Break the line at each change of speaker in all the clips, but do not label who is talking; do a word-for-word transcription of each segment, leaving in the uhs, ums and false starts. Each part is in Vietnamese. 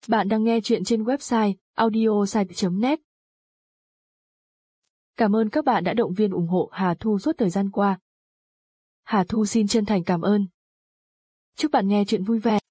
Bạn đang nghe chuyện trên website audiosite chấm net. Cảm ơn các bạn đã động viên ủng hộ Hà Thu suốt thời gian qua. Hà Thu xin chân thành cảm ơn. Chúc bạn nghe chuyện vui vẻ.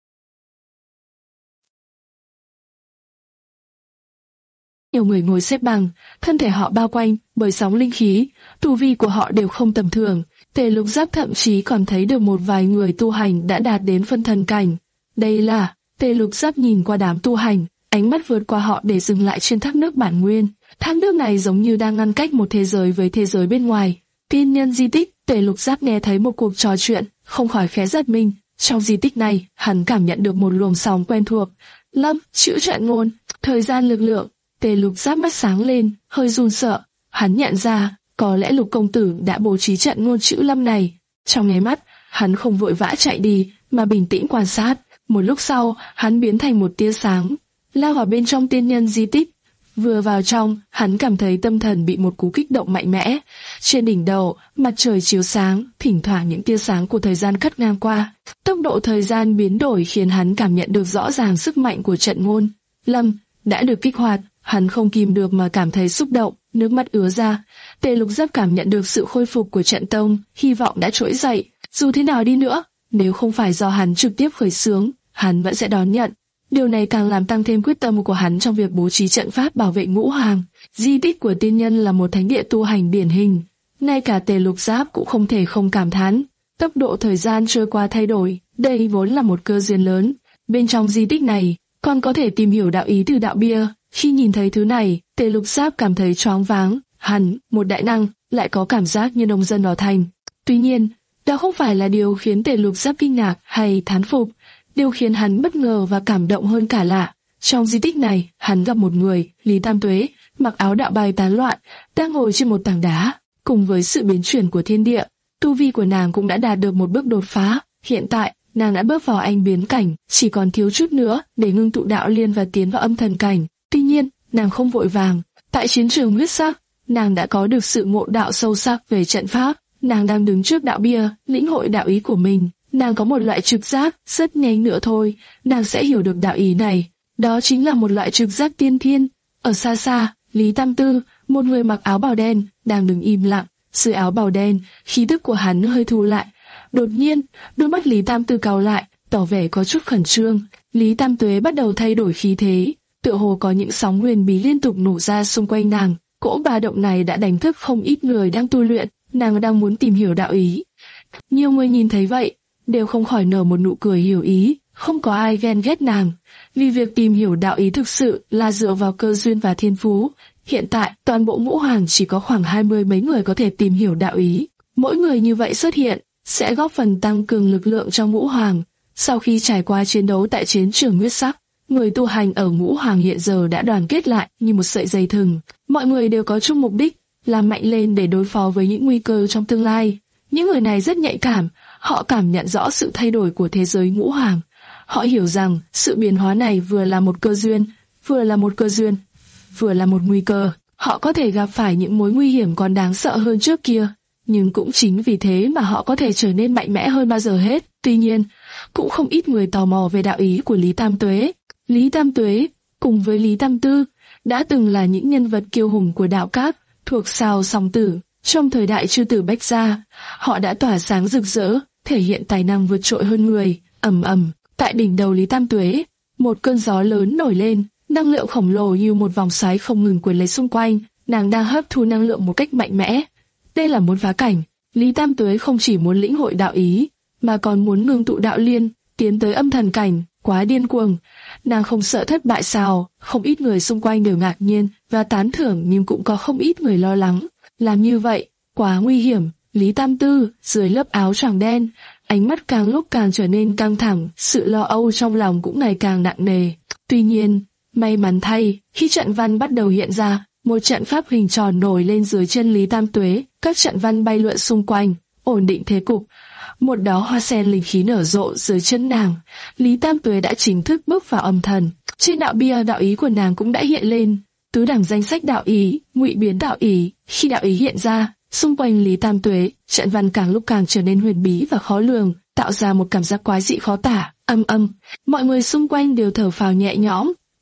Nhiều người ngồi xếp bằng, thân thể họ bao quanh bởi sóng linh khí, tu vi của họ đều không tầm thường. Tề Lục Giáp thậm chí còn thấy được một vài người tu hành đã đạt đến phân thần cảnh. Đây là, Tề Lục Giáp nhìn qua đám tu hành, ánh mắt vượt qua họ để dừng lại trên thác nước bản nguyên. Thác nước này giống như đang ngăn cách một thế giới với thế giới bên ngoài. Tiên nhân di tích, Tề Lục Giáp nghe thấy một cuộc trò chuyện, không khỏi khẽ giật mình. Trong di tích này, hắn cảm nhận được một luồng sóng quen thuộc. Lâm, chữ trận ngôn, thời gian lực lượng. Tề Lục Giáp mắt sáng lên, hơi run sợ. Hắn nhận ra, có lẽ Lục công tử đã bố trí trận ngôn chữ lâm này. Trong nháy mắt, hắn không vội vã chạy đi, mà bình tĩnh quan sát. Một lúc sau, hắn biến thành một tia sáng, lao vào bên trong tiên nhân di tích. Vừa vào trong, hắn cảm thấy tâm thần bị một cú kích động mạnh mẽ. Trên đỉnh đầu, mặt trời chiếu sáng, thỉnh thoảng những tia sáng của thời gian cắt ngang qua. Tốc độ thời gian biến đổi khiến hắn cảm nhận được rõ ràng sức mạnh của trận ngôn lâm đã được kích hoạt. Hắn không kìm được mà cảm thấy xúc động, nước mắt ứa ra. Tề Lục Giáp cảm nhận được sự khôi phục của trận tông, hy vọng đã trỗi dậy. Dù thế nào đi nữa, nếu không phải do hắn trực tiếp khởi xướng, hắn vẫn sẽ đón nhận. Điều này càng làm tăng thêm quyết tâm của hắn trong việc bố trí trận pháp bảo vệ ngũ hoàng. Di tích của tiên nhân là một thánh địa tu hành điển hình. Ngay cả Tề Lục Giáp cũng không thể không cảm thán. Tốc độ thời gian trôi qua thay đổi, đây vốn là một cơ duyên lớn. Bên trong di tích này, còn có thể tìm hiểu đạo ý từ đạo bia. Khi nhìn thấy thứ này, Tề Lục Giáp cảm thấy choáng váng. Hắn, một đại năng, lại có cảm giác như nông dân ở thành. Tuy nhiên, đó không phải là điều khiến Tề Lục Giáp kinh ngạc hay thán phục. Điều khiến hắn bất ngờ và cảm động hơn cả là, trong di tích này, hắn gặp một người, Lý Tam Tuế, mặc áo đạo bào tán loạn, đang ngồi trên một tảng đá. Cùng với sự biến chuyển của thiên địa, tu vi của nàng cũng đã đạt được một bước đột phá. Hiện tại, nàng đã bước vào anh biến cảnh, chỉ còn thiếu chút nữa để ngưng tụ đạo liên và tiến vào âm thần cảnh. Tuy nhiên, nàng không vội vàng. Tại chiến trường huyết sắc, nàng đã có được sự ngộ đạo sâu sắc về trận pháp. Nàng đang đứng trước đạo bia, lĩnh hội đạo ý của mình. Nàng có một loại trực giác, rất nhanh nữa thôi, nàng sẽ hiểu được đạo ý này. Đó chính là một loại trực giác tiên thiên. Ở xa xa, Lý Tam Tư, một người mặc áo bào đen, đang đứng im lặng. Dưới áo bào đen, khí tức của hắn hơi thu lại. Đột nhiên, đôi mắt Lý Tam Tư cau lại, tỏ vẻ có chút khẩn trương. Lý Tam Tuế bắt đầu thay đổi khí thế, tựa hồ có những sóng huyền bí liên tục nổ ra xung quanh nàng. Cỗ ba động này đã đánh thức không ít người đang tu luyện, nàng đang muốn tìm hiểu đạo ý. Nhiều người nhìn thấy vậy, đều không khỏi nở một nụ cười hiểu ý, không có ai ghen ghét nàng, vì việc tìm hiểu đạo ý thực sự là dựa vào cơ duyên và thiên phú. Hiện tại, toàn bộ ngũ hoàng chỉ có khoảng hai mươi mấy người có thể tìm hiểu đạo ý. Mỗi người như vậy xuất hiện, sẽ góp phần tăng cường lực lượng trong ngũ hoàng. Sau khi trải qua chiến đấu tại chiến trường huyết sắc, người tu hành ở ngũ hoàng hiện giờ đã đoàn kết lại như một sợi dây thừng. Mọi người đều có chung mục đích, là mạnh lên để đối phó với những nguy cơ trong tương lai. Những người này rất nhạy cảm, họ cảm nhận rõ sự thay đổi của thế giới ngũ hoàng. Họ hiểu rằng sự biến hóa này vừa là một cơ duyên, vừa là một cơ duyên, vừa là một nguy cơ. Họ có thể gặp phải những mối nguy hiểm còn đáng sợ hơn trước kia, nhưng cũng chính vì thế mà họ có thể trở nên mạnh mẽ hơn bao giờ hết. Tuy nhiên, cũng không ít người tò mò về đạo ý của Lý Tam Tuế. Lý Tam Tuế, cùng với Lý Tam Tư, đã từng là những nhân vật kiêu hùng của đạo các, thuộc sao song tử. Trong thời đại chư tử Bách Gia, họ đã tỏa sáng rực rỡ, thể hiện tài năng vượt trội hơn người. Ầm ầm, tại đỉnh đầu Lý Tam Tuế, một cơn gió lớn nổi lên, năng lượng khổng lồ như một vòng xoáy không ngừng quấn lấy xung quanh. Nàng đang hấp thu năng lượng một cách mạnh mẽ. Đây là muốn phá cảnh. Lý Tam Tuế không chỉ muốn lĩnh hội đạo ý, mà còn muốn ngưng tụ đạo liên, tiến tới âm thần cảnh. Quá điên cuồng. Nàng không sợ thất bại sao? Không ít người xung quanh đều ngạc nhiên và tán thưởng, nhưng cũng có không ít người lo lắng. Làm như vậy, quá nguy hiểm. Lý Tam Tư, dưới lớp áo choàng đen, ánh mắt càng lúc càng trở nên căng thẳng, sự lo âu trong lòng cũng ngày càng nặng nề. Tuy nhiên, may mắn thay, khi trận văn bắt đầu hiện ra, một trận pháp hình tròn nổi lên dưới chân Lý Tam Tuế, các trận văn bay lượn xung quanh, ổn định thế cục. Một đóa hoa sen linh khí nở rộ dưới chân nàng. Lý Tam Tuế đã chính thức bước vào âm thần. Trên đạo bia, đạo ý của nàng cũng đã hiện lên. Tứ đẳng danh sách đạo ý, ngụy biến đạo ý. Khi đạo ý hiện ra, xung quanh Lý Tam Tuế, trận văn càng lúc càng trở nên huyền bí và khó lường, tạo ra một cảm giác quái dị khó tả. Âm âm, mọi người xung quanh đều thở phào nhẹ nhõm.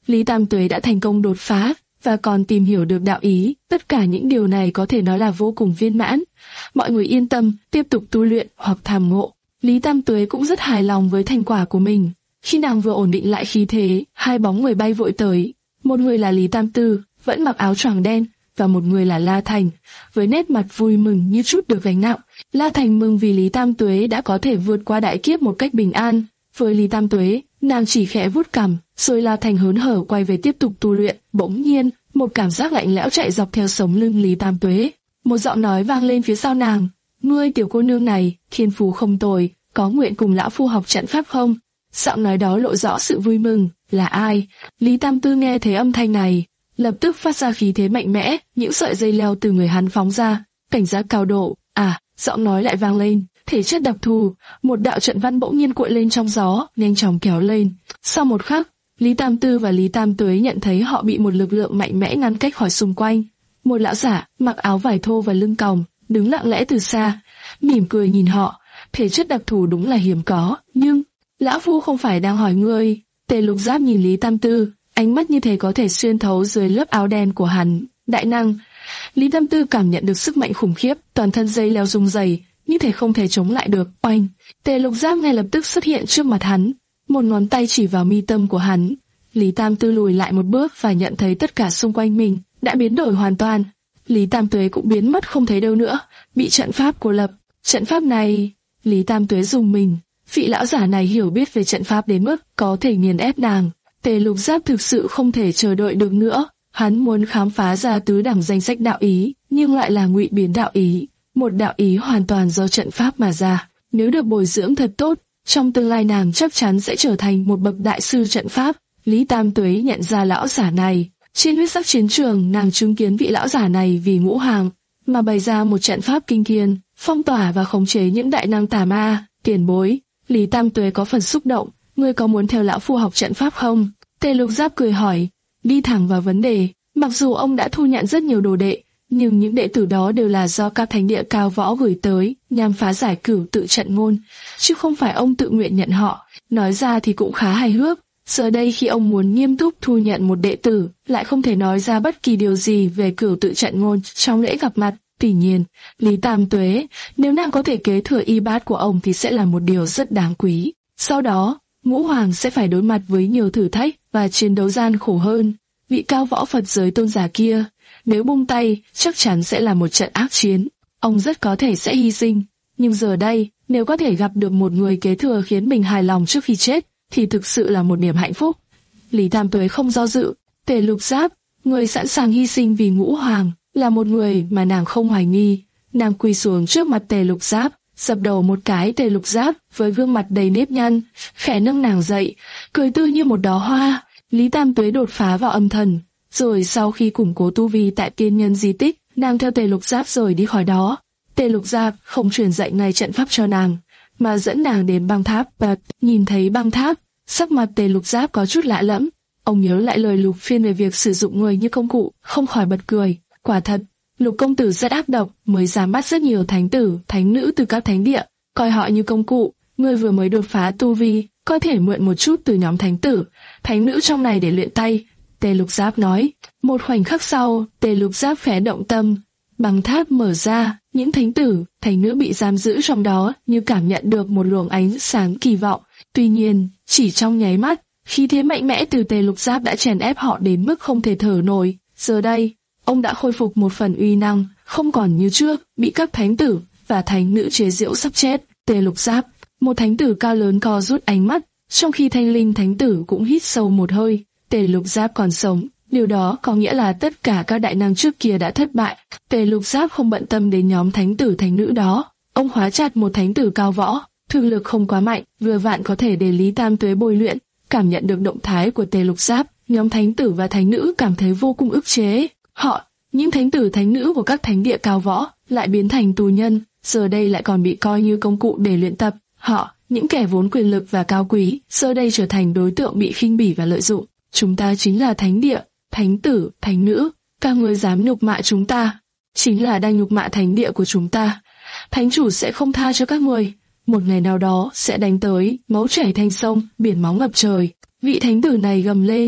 Lý Tam Tuế đã thành công đột phá và còn tìm hiểu được đạo ý. Tất cả những điều này có thể nói là vô cùng viên mãn. Mọi người yên tâm, tiếp tục tu luyện hoặc tham ngộ. Lý Tam Tuế cũng rất hài lòng với thành quả của mình. Khi nàng vừa ổn định lại khí thế, hai bóng người bay vội tới. Một người là Lý Tam Tư, vẫn mặc áo choàng đen, và một người là La Thành, với nét mặt vui mừng như chút được gánh nặng. La Thành mừng vì Lý Tam Tuế đã có thể vượt qua đại kiếp một cách bình an. Với Lý Tam Tuế, nàng chỉ khẽ vuốt cằm, rồi La Thành hớn hở quay về tiếp tục tu luyện. Bỗng nhiên, một cảm giác lạnh lẽo chạy dọc theo sống lưng Lý Tam Tuế. Một giọng nói vang lên phía sau nàng: "Ngươi tiểu cô nương này, thiên phú không tồi, có nguyện cùng lão phu học trận pháp không?" Giọng nói đó lộ rõ sự vui mừng. Là ai? Lý Tam Tư nghe thấy âm thanh này, lập tức phát ra khí thế mạnh mẽ, những sợi dây leo từ người hắn phóng ra, cảnh giác cao độ. À, giọng nói lại vang lên, thể chất đặc thù, một đạo trận văn bỗng nhiên cuộn lên trong gió, nhanh chóng kéo lên. Sau một khắc, Lý Tam Tư và Lý Tam Tuế nhận thấy họ bị một lực lượng mạnh mẽ ngăn cách khỏi xung quanh. Một lão giả, mặc áo vải thô và lưng còng, đứng lặng lẽ từ xa, mỉm cười nhìn họ. Thể chất đặc thù đúng là hiếm có, nhưng lão phu không phải đang hỏi ngươi. Tề Lục Giáp nhìn Lý Tam Tư, ánh mắt như thể có thể xuyên thấu dưới lớp áo đen của hắn. Đại năng. Lý Tam Tư cảm nhận được sức mạnh khủng khiếp, toàn thân dây leo rung rẩy, như thể không thể chống lại được. Oanh! Tề Lục Giáp ngay lập tức xuất hiện trước mặt hắn, một ngón tay chỉ vào mi tâm của hắn. Lý Tam Tư lùi lại một bước và nhận thấy tất cả xung quanh mình đã biến đổi hoàn toàn. Lý Tam Tuế cũng biến mất không thấy đâu nữa, bị trận pháp cô lập. Trận pháp này, Lý Tam Tuế dùng mình. Vị lão giả này hiểu biết về trận pháp đến mức có thể nghiền ép nàng. Tề Lục Giáp thực sự không thể chờ đợi được nữa. Hắn muốn khám phá ra tứ đẳng danh sách đạo ý, nhưng lại là ngụy biến đạo ý, một đạo ý hoàn toàn do trận pháp mà ra. Nếu được bồi dưỡng thật tốt, trong tương lai nàng chắc chắn sẽ trở thành một bậc đại sư trận pháp. Lý Tam Tuế nhận ra lão giả này. Trên huyết sắc chiến trường, nàng chứng kiến vị lão giả này vì ngũ hàng mà bày ra một trận pháp kinh thiên, phong tỏa và khống chế những đại năng tà ma. Tiền bối, Lý Tam Tuế có phần xúc động. Ngươi có muốn theo lão phu học trận pháp không? Tề Lục Giáp cười hỏi, đi thẳng vào vấn đề. Mặc dù ông đã thu nhận rất nhiều đồ đệ, nhưng những đệ tử đó đều là do các thánh địa cao võ gửi tới, nhằm phá giải cửu tự trận ngôn, chứ không phải ông tự nguyện nhận họ. Nói ra thì cũng khá hài hước. Giờ đây khi ông muốn nghiêm túc thu nhận một đệ tử, lại không thể nói ra bất kỳ điều gì về cửu tự trận ngôn trong lễ gặp mặt. Tuy nhiên, Lý Tam Tuế, nếu nàng có thể kế thừa y bát của ông thì sẽ là một điều rất đáng quý. Sau đó, Ngũ Hoàng sẽ phải đối mặt với nhiều thử thách và chiến đấu gian khổ hơn. Vị cao võ Phật giới tôn giả kia, nếu buông tay, chắc chắn sẽ là một trận ác chiến. Ông rất có thể sẽ hy sinh. Nhưng giờ đây, nếu có thể gặp được một người kế thừa khiến mình hài lòng trước khi chết, thì thực sự là một niềm hạnh phúc. Lý Tam Tuế không do dự. Tề Lục Giáp, người sẵn sàng hy sinh vì Ngũ Hoàng, là một người mà nàng không hoài nghi. Nàng quỳ xuống trước mặt Tề Lục Giáp, dập đầu một cái. Tề Lục Giáp với gương mặt đầy nếp nhăn, khẽ nâng nàng dậy, cười tươi như một đóa hoa. Lý Tam Tuế đột phá vào âm thần, rồi sau khi củng cố tu vi tại tiên nhân di tích, nàng theo Tề Lục Giáp rồi đi khỏi đó. Tề Lục Giáp không truyền dạy ngay trận pháp cho nàng, mà dẫn nàng đến băng tháp. Và nhìn thấy băng tháp, sắc mặt Tề Lục Giáp có chút lạ lẫm. Ông nhớ lại lời Lục Phiên về việc sử dụng người như công cụ, không khỏi bật cười. Quả thật, Lục công tử rất ác độc, mới dám bắt rất nhiều thánh tử, thánh nữ từ các thánh địa, coi họ như công cụ. Ngươi vừa mới đột phá tu vi, có thể mượn một chút từ nhóm thánh tử, thánh nữ trong này để luyện tay. Tề Lục Giáp nói. Một khoảnh khắc sau, Tề Lục Giáp khẽ động tâm, băng tháp mở ra, những thánh tử, thánh nữ bị giam giữ trong đó như cảm nhận được một luồng ánh sáng kỳ vọng. Tuy nhiên, chỉ trong nháy mắt, khí thế mạnh mẽ từ Tề Lục Giáp đã chèn ép họ đến mức không thể thở nổi. Giờ đây, ông đã khôi phục một phần uy năng, không còn như trước, bị các thánh tử và thánh nữ chế giễu sắp chết. Tề Lục Giáp, một thánh tử cao lớn co rút ánh mắt, trong khi Thanh Linh thánh tử cũng hít sâu một hơi. Tề Lục Giáp còn sống, điều đó có nghĩa là tất cả các đại năng trước kia đã thất bại. Tề Lục Giáp không bận tâm đến nhóm thánh tử thánh nữ đó, ông khóa chặt một thánh tử cao võ, thực lực không quá mạnh, vừa vặn có thể để Lý Tam Tuế bồi luyện. Cảm nhận được động thái của Tề Lục Giáp, nhóm thánh tử và thánh nữ cảm thấy vô cùng ức chế. Họ, những thánh tử thánh nữ của các thánh địa cao võ, lại biến thành tù nhân, giờ đây lại còn bị coi như công cụ để luyện tập. Họ, những kẻ vốn quyền lực và cao quý, giờ đây trở thành đối tượng bị khinh bỉ và lợi dụng. Chúng ta chính là thánh địa, thánh tử, thánh nữ, các ngươi dám nhục mạ chúng ta, chính là đang nhục mạ thánh địa của chúng ta. Thánh chủ sẽ không tha cho các ngươi, một ngày nào đó sẽ đánh tới, máu chảy thành sông, biển máu ngập trời. Vị thánh tử này gầm lên.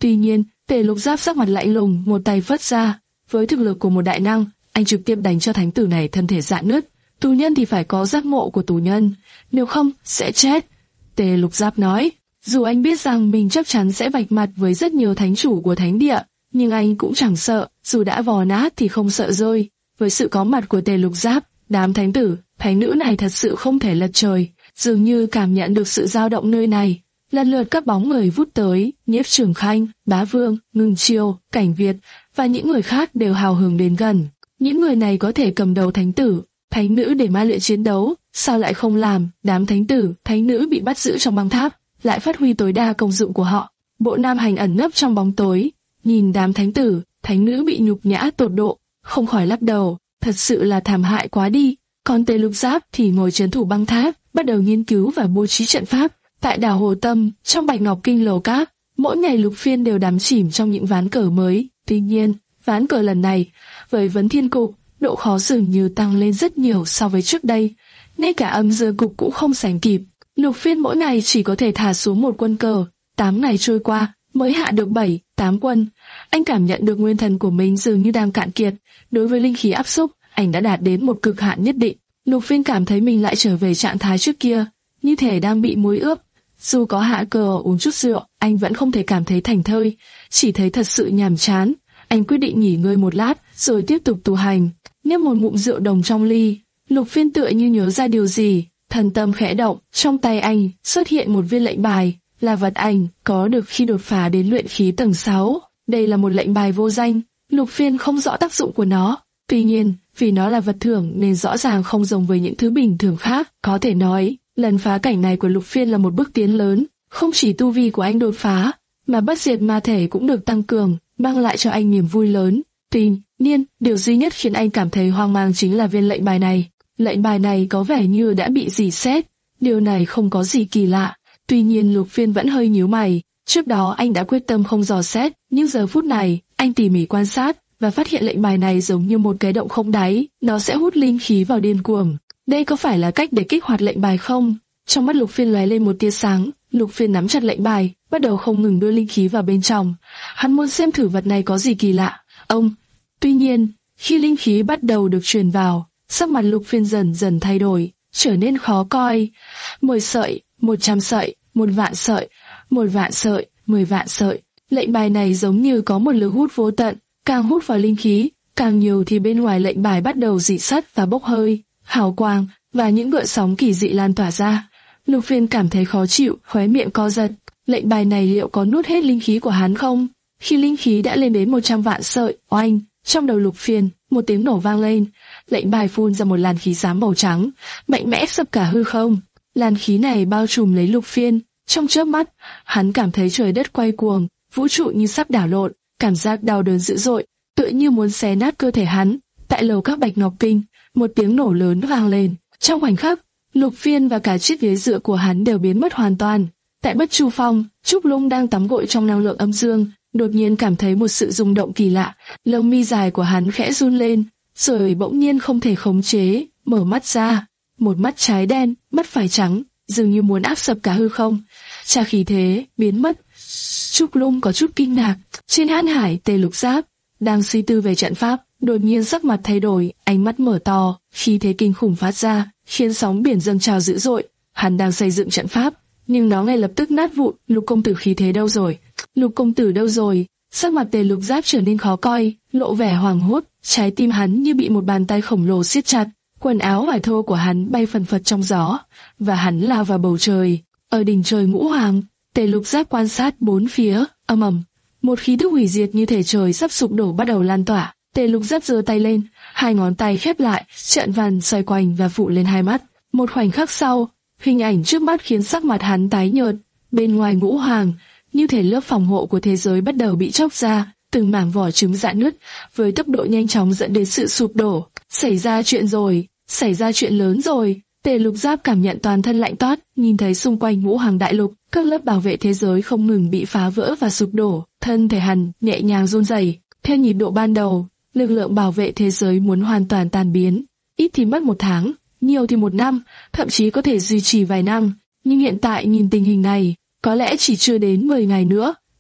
Tuy nhiên, Tề Lục Giáp sắc mặt lạnh lùng, một tay phất ra, với thực lực của một đại năng, anh trực tiếp đánh cho thánh tử này thân thể rạn nứt. Tù nhân thì phải có giác ngộ của tù nhân, nếu không sẽ chết. Tề Lục Giáp nói, dù anh biết rằng mình chắc chắn sẽ vạch mặt với rất nhiều thánh chủ của thánh địa, nhưng anh cũng chẳng sợ, dù đã vò nát thì không sợ rơi. Với sự có mặt của Tề Lục Giáp, đám thánh tử, thánh nữ này thật sự không thể lật trời, dường như cảm nhận được sự dao động nơi này. Lần lượt các bóng người vút tới, Nhiếp Trường Khanh, Bá Vương, Ngưng Chiêu, Cảnh Việt và những người khác đều hào hứng đến gần. Những người này có thể cầm đầu thánh tử, thánh nữ để ma luyện chiến đấu, sao lại không làm? Đám thánh tử, thánh nữ bị bắt giữ trong băng tháp, lại phát huy tối đa công dụng của họ. Bộ Nam Hành ẩn nấp trong bóng tối, nhìn đám thánh tử, thánh nữ bị nhục nhã tột độ, không khỏi lắc đầu, thật sự là thảm hại quá đi. Còn Tề Lục Giáp thì ngồi trấn thủ băng tháp, bắt đầu nghiên cứu và bố trí trận pháp. Tại đảo Hồ Tâm, trong Bạch Ngọc Kinh lầu cát, mỗi ngày Lục Phiên đều đắm chìm trong những ván cờ mới. Tuy nhiên, ván cờ lần này, với Vấn Thiên Cục, độ khó dường như tăng lên rất nhiều so với trước đây. Ngay cả Âm Dương Cục cũng không sánh kịp. Lục Phiên mỗi ngày chỉ có thể thả xuống một quân cờ. Tám ngày trôi qua, mới hạ được bảy, tám quân. Anh cảm nhận được nguyên thần của mình dường như đang cạn kiệt. Đối với linh khí áp xúc, anh đã đạt đến một cực hạn nhất định. Lục Phiên cảm thấy mình lại trở về trạng thái trước kia, như thể đang bị muối ướp. Dù có hạ cờ uống chút rượu, anh vẫn không thể cảm thấy thành thơi, chỉ thấy thật sự nhàm chán. Anh quyết định nghỉ ngơi một lát, rồi tiếp tục tu hành. Nhấp một ngụm rượu đồng trong ly, Lục Phiên tựa như nhớ ra điều gì, thần tâm khẽ động, trong tay anh xuất hiện một viên lệnh bài, là vật anh có được khi đột phá đến luyện khí tầng sáu. Đây là một lệnh bài vô danh, Lục Phiên không rõ tác dụng của nó. Tuy nhiên, vì nó là vật thưởng nên rõ ràng không giống với những thứ bình thường khác. Có thể nói, lần phá cảnh này của Lục Phiên là một bước tiến lớn, không chỉ tu vi của anh đột phá, mà bất diệt ma thể cũng được tăng cường, mang lại cho anh niềm vui lớn. Tuy nhiên, điều duy nhất khiến anh cảm thấy hoang mang chính là viên lệnh bài này. Lệnh bài này có vẻ như đã bị rỉ sét, điều này không có gì kỳ lạ. Tuy nhiên Lục Phiên vẫn hơi nhíu mày, trước đó anh đã quyết tâm không dò xét, nhưng giờ phút này, anh tỉ mỉ quan sát, và phát hiện lệnh bài này giống như một cái động không đáy, nó sẽ hút linh khí vào điên cuồng. Đây có phải là cách để kích hoạt lệnh bài không? Trong mắt Lục Phiên lóe lên một tia sáng, Lục Phiên nắm chặt lệnh bài, bắt đầu không ngừng đưa linh khí vào bên trong. Hắn muốn xem thử vật này có gì kỳ lạ. Ông. Tuy nhiên, khi linh khí bắt đầu được truyền vào, sắc mặt Lục Phiên dần dần thay đổi, trở nên khó coi. Mười sợi, một trăm sợi, một vạn sợi, một vạn sợi, mười vạn sợi. Lệnh bài này giống như có một lực hút vô tận, càng hút vào linh khí, càng nhiều thì bên ngoài lệnh bài bắt đầu rỉ sắt và bốc hơi, hào quang và những gợn sóng kỳ dị lan tỏa ra. Lục Phiên cảm thấy khó chịu, khóe miệng co giật. Lệnh bài này liệu có nuốt hết linh khí của hắn không? Khi linh khí đã lên đến một trăm vạn sợi, oanh, trong đầu Lục Phiên, một tiếng nổ vang lên. Lệnh bài phun ra một làn khí xám màu trắng, mạnh mẽ sập cả hư không. Làn khí này bao trùm lấy Lục Phiên. Trong chớp mắt, hắn cảm thấy trời đất quay cuồng, vũ trụ như sắp đảo lộn, cảm giác đau đớn dữ dội, tựa như muốn xé nát cơ thể hắn. Tại lầu các Bạch Ngọc Kinh, một tiếng nổ lớn vang lên. Trong khoảnh khắc, Lục Phiên và cả chiếc ghế dựa của hắn đều biến mất hoàn toàn. Tại Bất Chu Phong, Trúc Lung đang tắm gội trong năng lượng âm dương, đột nhiên cảm thấy một sự rung động kỳ lạ. Lông mi dài của hắn khẽ run lên, rồi bỗng nhiên không thể khống chế, mở mắt ra. Một mắt trái đen, mắt phải trắng, dường như muốn áp sập cả hư không. Cha khí thế biến mất. Trúc Lung có chút kinh ngạc. Trên hãn hải, Tề Lục Giáp đang suy tư về trận pháp, đột nhiên sắc mặt thay đổi, ánh mắt mở to, khí thế kinh khủng phát ra, khiến sóng biển dâng trào dữ dội. Hắn đang xây dựng trận pháp, nhưng nó ngay lập tức nát vụn. Lục công tử khí thế đâu rồi? Lục công tử đâu rồi? Sắc mặt Tề Lục Giáp trở nên khó coi, lộ vẻ hoảng hốt, trái tim hắn như bị một bàn tay khổng lồ siết chặt. Quần áo vải thô của hắn bay phần phật trong gió, và hắn lao vào bầu trời. Ở đỉnh trời Ngũ Hoàng, Tề Lục Giáp quan sát bốn phía, ầm ầm, một khí thức hủy diệt như thể trời sắp sụp đổ bắt đầu lan tỏa. Tề Lục Giáp giơ tay lên, hai ngón tay khép lại, trận văn xoay quanh và phủ lên hai mắt. Một khoảnh khắc sau, hình ảnh trước mắt khiến sắc mặt hắn tái nhợt. Bên ngoài Ngũ Hoàng, như thể lớp phòng hộ của thế giới bắt đầu bị chóc ra, từng mảng vỏ trứng rạn nứt, với tốc độ nhanh chóng dẫn đến sự sụp đổ. Xảy ra chuyện rồi, xảy ra chuyện lớn rồi. Tề Lục Giáp cảm nhận toàn thân lạnh toát, nhìn thấy xung quanh Ngũ Hoàng đại lục, các lớp bảo vệ thế giới không ngừng bị phá vỡ và sụp đổ. Thân thể hắn nhẹ nhàng run rẩy. Theo nhịp độ ban đầu, lực lượng bảo vệ thế giới muốn hoàn toàn tan biến, ít thì mất một tháng, nhiều thì một năm, thậm chí có thể duy trì vài năm. Nhưng hiện tại nhìn tình hình này, có lẽ chỉ chưa đến mười ngày nữa,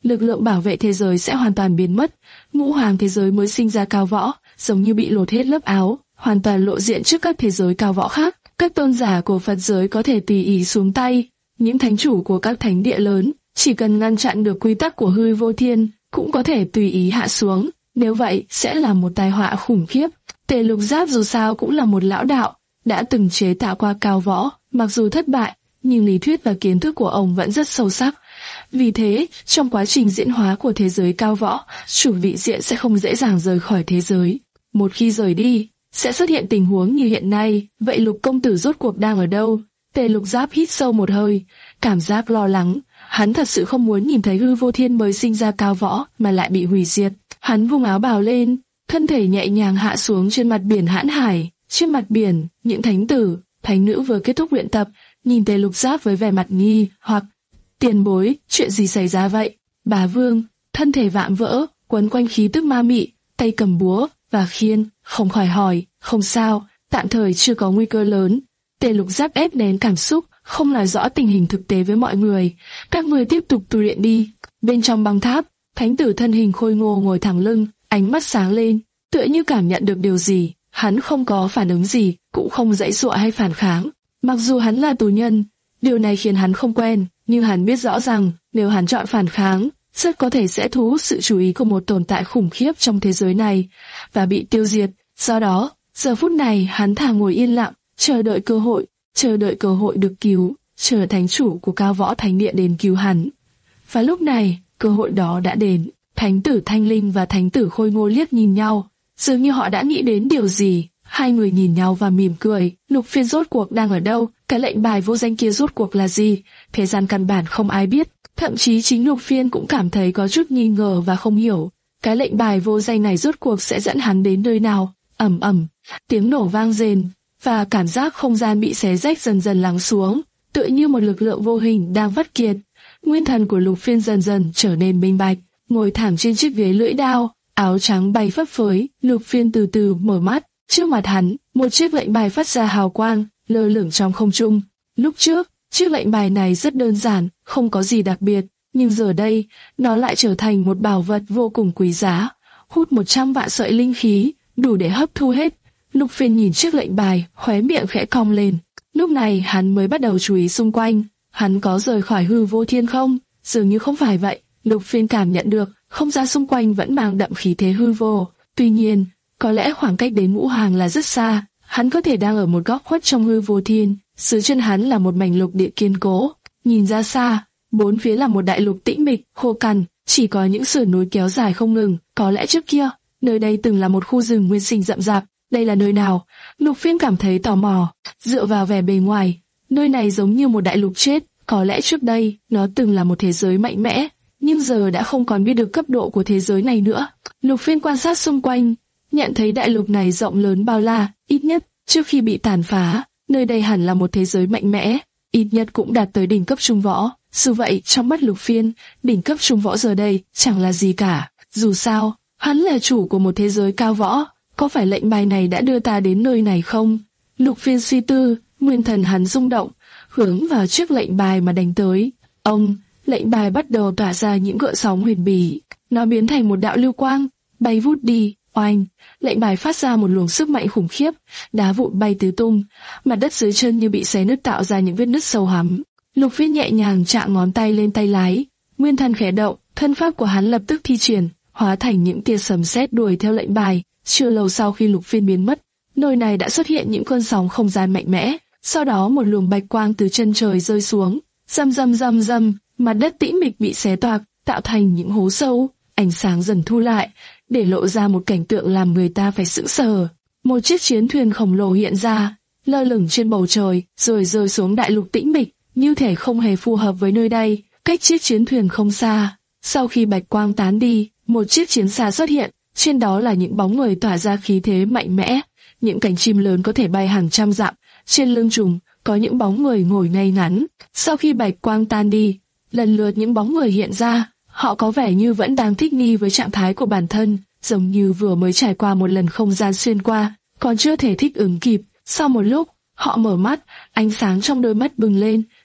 lực lượng bảo vệ thế giới sẽ hoàn toàn biến mất. Ngũ hoàng thế giới mới sinh ra cao võ, giống như bị lột hết lớp áo, hoàn toàn lộ diện trước các thế giới cao võ khác. Các tôn giả của Phật giới có thể tùy ý xuống tay. Những thánh chủ của các thánh địa lớn, chỉ cần ngăn chặn được quy tắc của hư vô thiên, cũng có thể tùy ý hạ xuống. Nếu vậy, sẽ là một tai họa khủng khiếp. Tề Lục Giáp dù sao cũng là một lão đạo, đã từng chế tạo qua cao võ, mặc dù thất bại, nhưng lý thuyết và kiến thức của ông vẫn rất sâu sắc. Vì thế, trong quá trình diễn hóa của thế giới cao võ, chủ vị diện sẽ không dễ dàng rời khỏi thế giới. Một khi rời đi, sẽ xuất hiện tình huống như hiện nay. Vậy Lục công tử rốt cuộc đang ở đâu? Tề Lục Giáp hít sâu một hơi, cảm giác lo lắng. Hắn thật sự không muốn nhìn thấy hư vô thiên mới sinh ra cao võ mà lại bị hủy diệt. Hắn vung áo bào lên, thân thể nhẹ nhàng hạ xuống trên mặt biển hãn hải. Trên mặt biển, những thánh tử, thánh nữ vừa kết thúc luyện tập, nhìn Tề Lục Giáp với vẻ mặt nghi hoặc: tiền bối, chuyện gì xảy ra vậy? Bà Vương, thân thể vạm vỡ, quấn quanh khí tức ma mị, tay cầm búa và khiên, không khỏi hỏi: không sao, tạm thời chưa có nguy cơ lớn. Tề Lục Giáp ép nén cảm xúc, không nói rõ tình hình thực tế với mọi người. Các người tiếp tục tu luyện đi. Bên trong băng tháp, thánh tử thân hình khôi ngô ngồi thẳng lưng, ánh mắt sáng lên, tựa như cảm nhận được điều gì. Hắn không có phản ứng gì, cũng không giãy giụa hay phản kháng. Mặc dù hắn là tù nhân, điều này khiến hắn không quen, nhưng hắn biết rõ rằng nếu hắn chọn phản kháng, rất có thể sẽ thu hút sự chú ý của một tồn tại khủng khiếp trong thế giới này và bị tiêu diệt. Do đó, giờ phút này hắn thà ngồi yên lặng, chờ đợi cơ hội, chờ đợi cơ hội được cứu, chờ thánh chủ của Cao Võ Thánh Địa đến cứu hắn. Và lúc này, cơ hội đó đã đến. Thánh tử Thanh Linh và thánh tử Khôi Ngô liếc nhìn nhau, dường như họ đã nghĩ đến điều gì. Hai người nhìn nhau và mỉm cười. Lục Phiên rốt cuộc đang ở đâu? Cái lệnh bài vô danh kia rốt cuộc là gì? Thế gian căn bản không ai biết. Thậm chí chính Lục Phiên cũng cảm thấy có chút nghi ngờ và không hiểu. Cái lệnh bài vô danh này rốt cuộc sẽ dẫn hắn đến nơi nào? Ầm ầm, tiếng nổ vang rền, và cảm giác không gian bị xé rách dần dần lắng xuống, tựa như một lực lượng vô hình đang vắt kiệt. Nguyên thần của Lục Phiên dần dần trở nên minh bạch, ngồi thẳng trên chiếc ghế lưỡi đao, áo trắng bay phấp phới. Lục Phiên từ từ mở mắt, trước mặt hắn, một chiếc lệnh bài phát ra hào quang, lơ lửng trong không trung. Lúc trước, chiếc lệnh bài này rất đơn giản, không có gì đặc biệt, nhưng giờ đây, nó lại trở thành một bảo vật vô cùng quý giá, hút một trăm vạn sợi linh khí, đủ để hấp thu hết. Lục Phiên nhìn chiếc lệnh bài, khóe miệng khẽ cong lên. Lúc này hắn mới bắt đầu chú ý xung quanh. Hắn có rời khỏi hư vô thiên không? Dường như không phải vậy. Lục Phiên cảm nhận được không gian xung quanh vẫn mang đậm khí thế hư vô. Tuy nhiên, có lẽ khoảng cách đến ngũ hàng là rất xa. Hắn có thể đang ở một góc khuất trong hư vô thiên. Dưới chân hắn là một mảnh lục địa kiên cố. Nhìn ra xa, bốn phía là một đại lục tĩnh mịch, khô cằn, chỉ có những sườn núi kéo dài không ngừng. Có lẽ trước kia, nơi đây từng là một khu rừng nguyên sinh rậm rạp. Đây là nơi nào? Lục Phiên cảm thấy tò mò. Dựa vào vẻ bề ngoài, nơi này giống như một đại lục chết. Có lẽ trước đây, nó từng là một thế giới mạnh mẽ, nhưng giờ đã không còn biết được cấp độ của thế giới này nữa. Lục Phiên quan sát xung quanh, nhận thấy đại lục này rộng lớn bao la, ít nhất, trước khi bị tàn phá, nơi đây hẳn là một thế giới mạnh mẽ, ít nhất cũng đạt tới đỉnh cấp trung võ. Dù vậy, trong mắt Lục Phiên, đỉnh cấp trung võ giờ đây chẳng là gì cả. Dù sao, hắn là chủ của một thế giới cao võ. Có phải lệnh bài này đã đưa ta đến nơi này không? Lục Phiên suy tư, nguyên thần hắn rung động, hướng vào chiếc lệnh bài mà đánh tới. Ông, lệnh bài bắt đầu tỏa ra những gợn sóng huyền bí. Nó biến thành một đạo lưu quang, bay vút đi. Oanh, lệnh bài phát ra một luồng sức mạnh khủng khiếp, đá vụn bay tứ tung, mặt đất dưới chân như bị xé nứt tạo ra những vết nứt sâu hắm. Lục Phiên nhẹ nhàng chạm ngón tay lên tay lái, nguyên thần khẽ động, thân pháp của hắn lập tức thi triển, hóa thành những tia sấm sét đuổi theo lệnh bài. Chưa lâu sau khi Lục Phiên biến mất, nơi này đã xuất hiện những cơn sóng không gian mạnh mẽ. Sau đó một luồng bạch quang từ chân trời rơi xuống, rầm rầm rầm rầm, mặt đất tĩnh mịch bị xé toạc, tạo thành những hố sâu. Ánh sáng dần thu lại, để lộ ra một cảnh tượng làm người ta phải sững sờ. Một chiếc chiến thuyền khổng lồ hiện ra, lơ lửng trên bầu trời, rồi rơi xuống đại lục tĩnh mịch, như thể không hề phù hợp với nơi đây. Cách chiếc chiến thuyền không xa, sau khi bạch quang tán đi, một chiếc chiến xa xuất hiện. Trên đó là những bóng người tỏa ra khí thế mạnh mẽ, những cánh chim lớn có thể bay hàng trăm dặm, trên lưng trùng có những bóng người ngồi ngay ngắn. Sau khi bạch quang tan đi, lần lượt những bóng người hiện ra, họ có vẻ như vẫn đang thích nghi với trạng thái của bản thân, giống như vừa mới trải qua một lần không gian xuyên qua, còn chưa thể thích ứng kịp. Sau một lúc, họ mở mắt, ánh sáng trong đôi mắt bừng lên,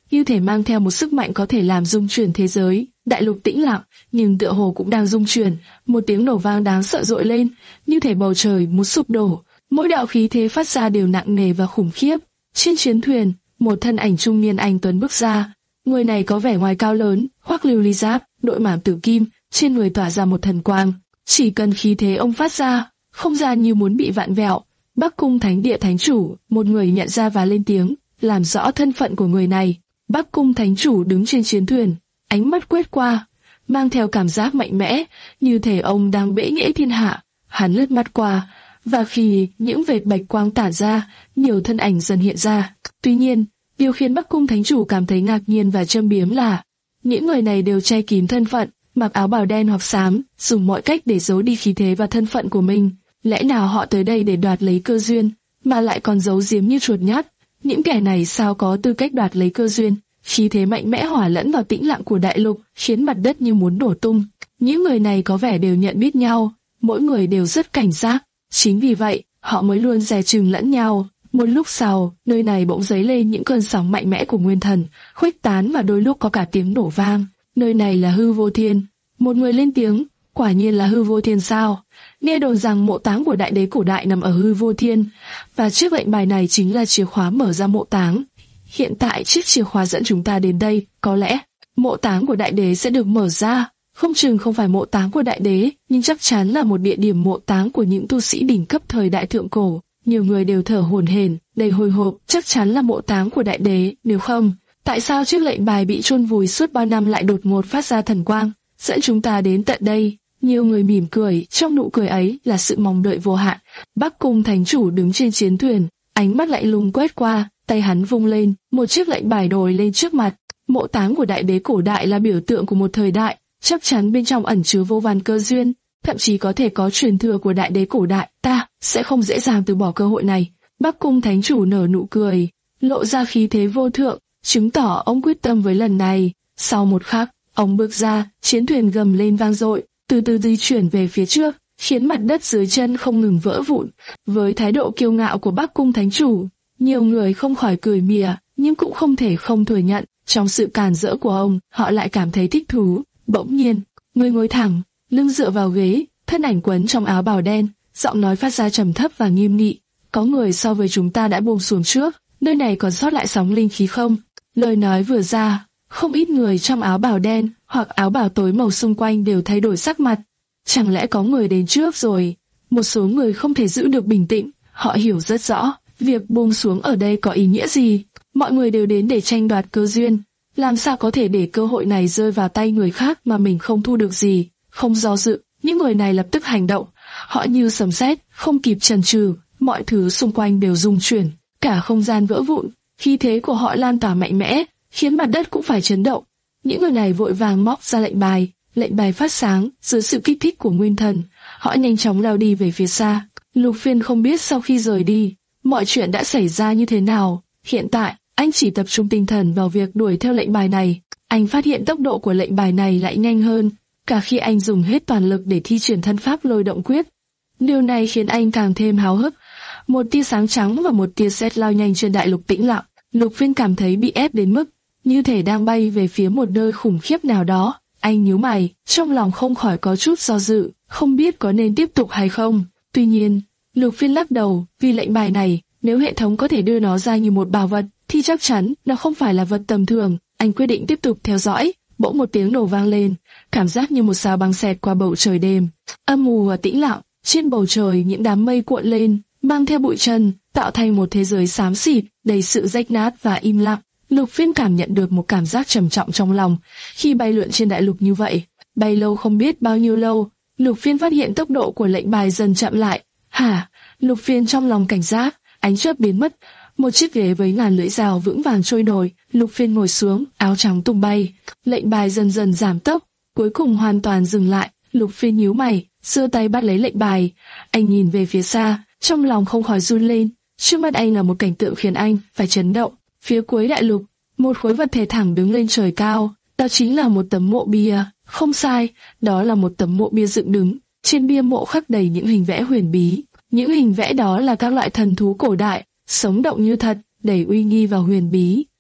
như thể mang theo một sức mạnh có thể làm rung chuyển thế giới. Đại lục tĩnh lặng, nhưng tựa hồ cũng đang rung chuyển. Một tiếng nổ vang đáng sợ dội lên, như thể bầu trời muốn sụp đổ. Mỗi đạo khí thế phát ra đều nặng nề và khủng khiếp. Trên chiến thuyền, một thân ảnh trung niên anh tuấn bước ra. Người này có vẻ ngoài cao lớn, khoác lưu ly giáp, đội mảm tử kim, trên người tỏa ra một thần quang. Chỉ cần khí thế ông phát ra, không gian như muốn bị vạn vẹo. Bắc Cung Thánh Địa Thánh Chủ, một người nhận ra và lên tiếng, làm rõ thân phận của người này. Bắc Cung Thánh Chủ đứng trên chiến thuyền, ánh mắt quét qua, mang theo cảm giác mạnh mẽ, như thể ông đang bẽ nghễ thiên hạ. Hắn lướt mắt qua, và khi những vệt bạch quang tản ra, nhiều thân ảnh dần hiện ra. Tuy nhiên, điều khiến Bắc Cung Thánh Chủ cảm thấy ngạc nhiên và châm biếm là những người này đều che kín thân phận, mặc áo bào đen hoặc xám, dùng mọi cách để giấu đi khí thế và thân phận của mình. Lẽ nào họ tới đây để đoạt lấy cơ duyên, mà lại còn giấu giếm như chuột nhắt? Những kẻ này sao có tư cách đoạt lấy cơ duyên? Khí thế mạnh mẽ hòa lẫn vào tĩnh lặng của đại lục, khiến mặt đất như muốn đổ tung. Những người này có vẻ đều nhận biết nhau, mỗi người đều rất cảnh giác. Chính vì vậy, họ mới luôn dè chừng lẫn nhau. Một lúc sau, nơi này bỗng dấy lên những cơn sóng mạnh mẽ của nguyên thần, khuếch tán và đôi lúc có cả tiếng nổ vang. Nơi này là Hư Vô Thiên. Một người lên tiếng, quả nhiên là Hư Vô Thiên sao? Nghe đồn rằng mộ táng của đại đế cổ đại nằm ở Hư Vô Thiên, và chiếc lệnh bài này chính là chìa khóa mở ra mộ táng. Hiện tại chiếc chìa khóa dẫn chúng ta đến đây, có lẽ mộ táng của đại đế sẽ được mở ra. Không chừng không phải mộ táng của đại đế, nhưng chắc chắn là một địa điểm mộ táng của những tu sĩ đỉnh cấp thời đại thượng cổ. Nhiều người đều thở hổn hển, đầy hồi hộp, chắc chắn là mộ táng của đại đế, nếu không, tại sao chiếc lệnh bài bị chôn vùi suốt bao năm lại đột ngột phát ra thần quang, dẫn chúng ta đến tận đây? Nhiều người mỉm cười, trong nụ cười ấy là sự mong đợi vô hạn. Bắc Cung Thánh Chủ đứng trên chiến thuyền, ánh mắt lạnh lùng quét qua, tay hắn vung lên, một chiếc lệnh bài đồi lên trước mặt. Mộ táng của đại đế cổ đại là biểu tượng của một thời đại, chắc chắn bên trong ẩn chứa vô vàn cơ duyên, thậm chí có thể có truyền thừa của đại đế cổ đại. Ta sẽ không dễ dàng từ bỏ cơ hội này. Bắc Cung Thánh Chủ nở nụ cười, lộ ra khí thế vô thượng, chứng tỏ ông quyết tâm với lần này. Sau một khắc, ông bước ra, chiến thuyền gầm lên vang dội, từ từ di chuyển về phía trước, khiến mặt đất dưới chân không ngừng vỡ vụn. Với thái độ kiêu ngạo của Bắc Cung Thánh Chủ, nhiều người không khỏi cười mỉa, nhưng cũng không thể không thừa nhận, trong sự càn rỡ của ông, họ lại cảm thấy thích thú. Bỗng nhiên, người ngồi thẳng, lưng dựa vào ghế, thân ảnh quấn trong áo bào đen, giọng nói phát ra trầm thấp và nghiêm nghị. Có người so với chúng ta đã buông xuống trước, nơi này còn sót lại sóng linh khí không? Lời nói vừa ra, không ít người trong áo bào đen hoặc áo bào tối màu xung quanh đều thay đổi sắc mặt. Chẳng lẽ có người đến trước rồi? Một số người không thể giữ được bình tĩnh, họ hiểu rất rõ, việc buông xuống ở đây có ý nghĩa gì. Mọi người đều đến để tranh đoạt cơ duyên, làm sao có thể để cơ hội này rơi vào tay người khác mà mình không thu được gì? Không do dự, những người này lập tức hành động. Họ như sấm sét, không kịp chần chừ, mọi thứ xung quanh đều rung chuyển, cả không gian vỡ vụn. Khí thế của họ lan tỏa mạnh mẽ, khiến mặt đất cũng phải chấn động. Những người này vội vàng móc ra lệnh bài, lệnh bài phát sáng dưới sự kích thích của nguyên thần. Họ nhanh chóng lao đi về phía xa. Lục Phiên không biết sau khi rời đi, mọi chuyện đã xảy ra như thế nào. Hiện tại, anh chỉ tập trung tinh thần vào việc đuổi theo lệnh bài này. Anh phát hiện tốc độ của lệnh bài này lại nhanh hơn, cả khi anh dùng hết toàn lực để thi triển thân pháp lôi động quyết. Điều này khiến anh càng thêm háo hức. Một tia sáng trắng và một tia sét lao nhanh trên đại lục tĩnh lặng. Lục Phiên cảm thấy bị ép đến mức như thể đang bay về phía một nơi khủng khiếp nào đó. Anh nhíu mày, trong lòng không khỏi có chút do dự, không biết có nên tiếp tục hay không. Tuy nhiên, Lục Phiên lắc đầu, vì lệnh bài này, nếu hệ thống có thể đưa nó ra như một bảo vật, thì chắc chắn nó không phải là vật tầm thường. Anh quyết định tiếp tục theo dõi. Bỗng một tiếng nổ vang lên, cảm giác như một sao băng xẹt qua bầu trời đêm, âm mù và tĩnh lặng. Trên bầu trời những đám mây cuộn lên, mang theo bụi trần, tạo thành một thế giới xám xịt, đầy sự rách nát và im lặng. Lục Phiên cảm nhận được một cảm giác trầm trọng trong lòng khi bay lượn trên đại lục như vậy. Bay lâu không biết bao nhiêu lâu, Lục Phiên phát hiện tốc độ của lệnh bài dần chậm lại. Hả? Lục Phiên trong lòng cảnh giác, ánh chớp biến mất. Một chiếc ghế với ngàn lưỡi dao vững vàng trôi nổi, Lục Phiên ngồi xuống, áo trắng tung bay. Lệnh bài dần dần giảm tốc, cuối cùng hoàn toàn dừng lại. Lục Phiên nhíu mày, giơ tay bắt lấy lệnh bài. Anh nhìn về phía xa, trong lòng không khỏi run lên. Trước mắt anh là một cảnh tượng khiến anh phải chấn động. Phía cuối đại lục, một khối vật thể thẳng đứng lên trời cao. Đó chính là một tấm mộ bia. Không sai, đó là một tấm mộ bia dựng đứng. Trên bia mộ khắc đầy những hình vẽ huyền bí. Những hình vẽ đó là các loại thần thú cổ đại, sống động như thật, đầy uy nghi và huyền bí.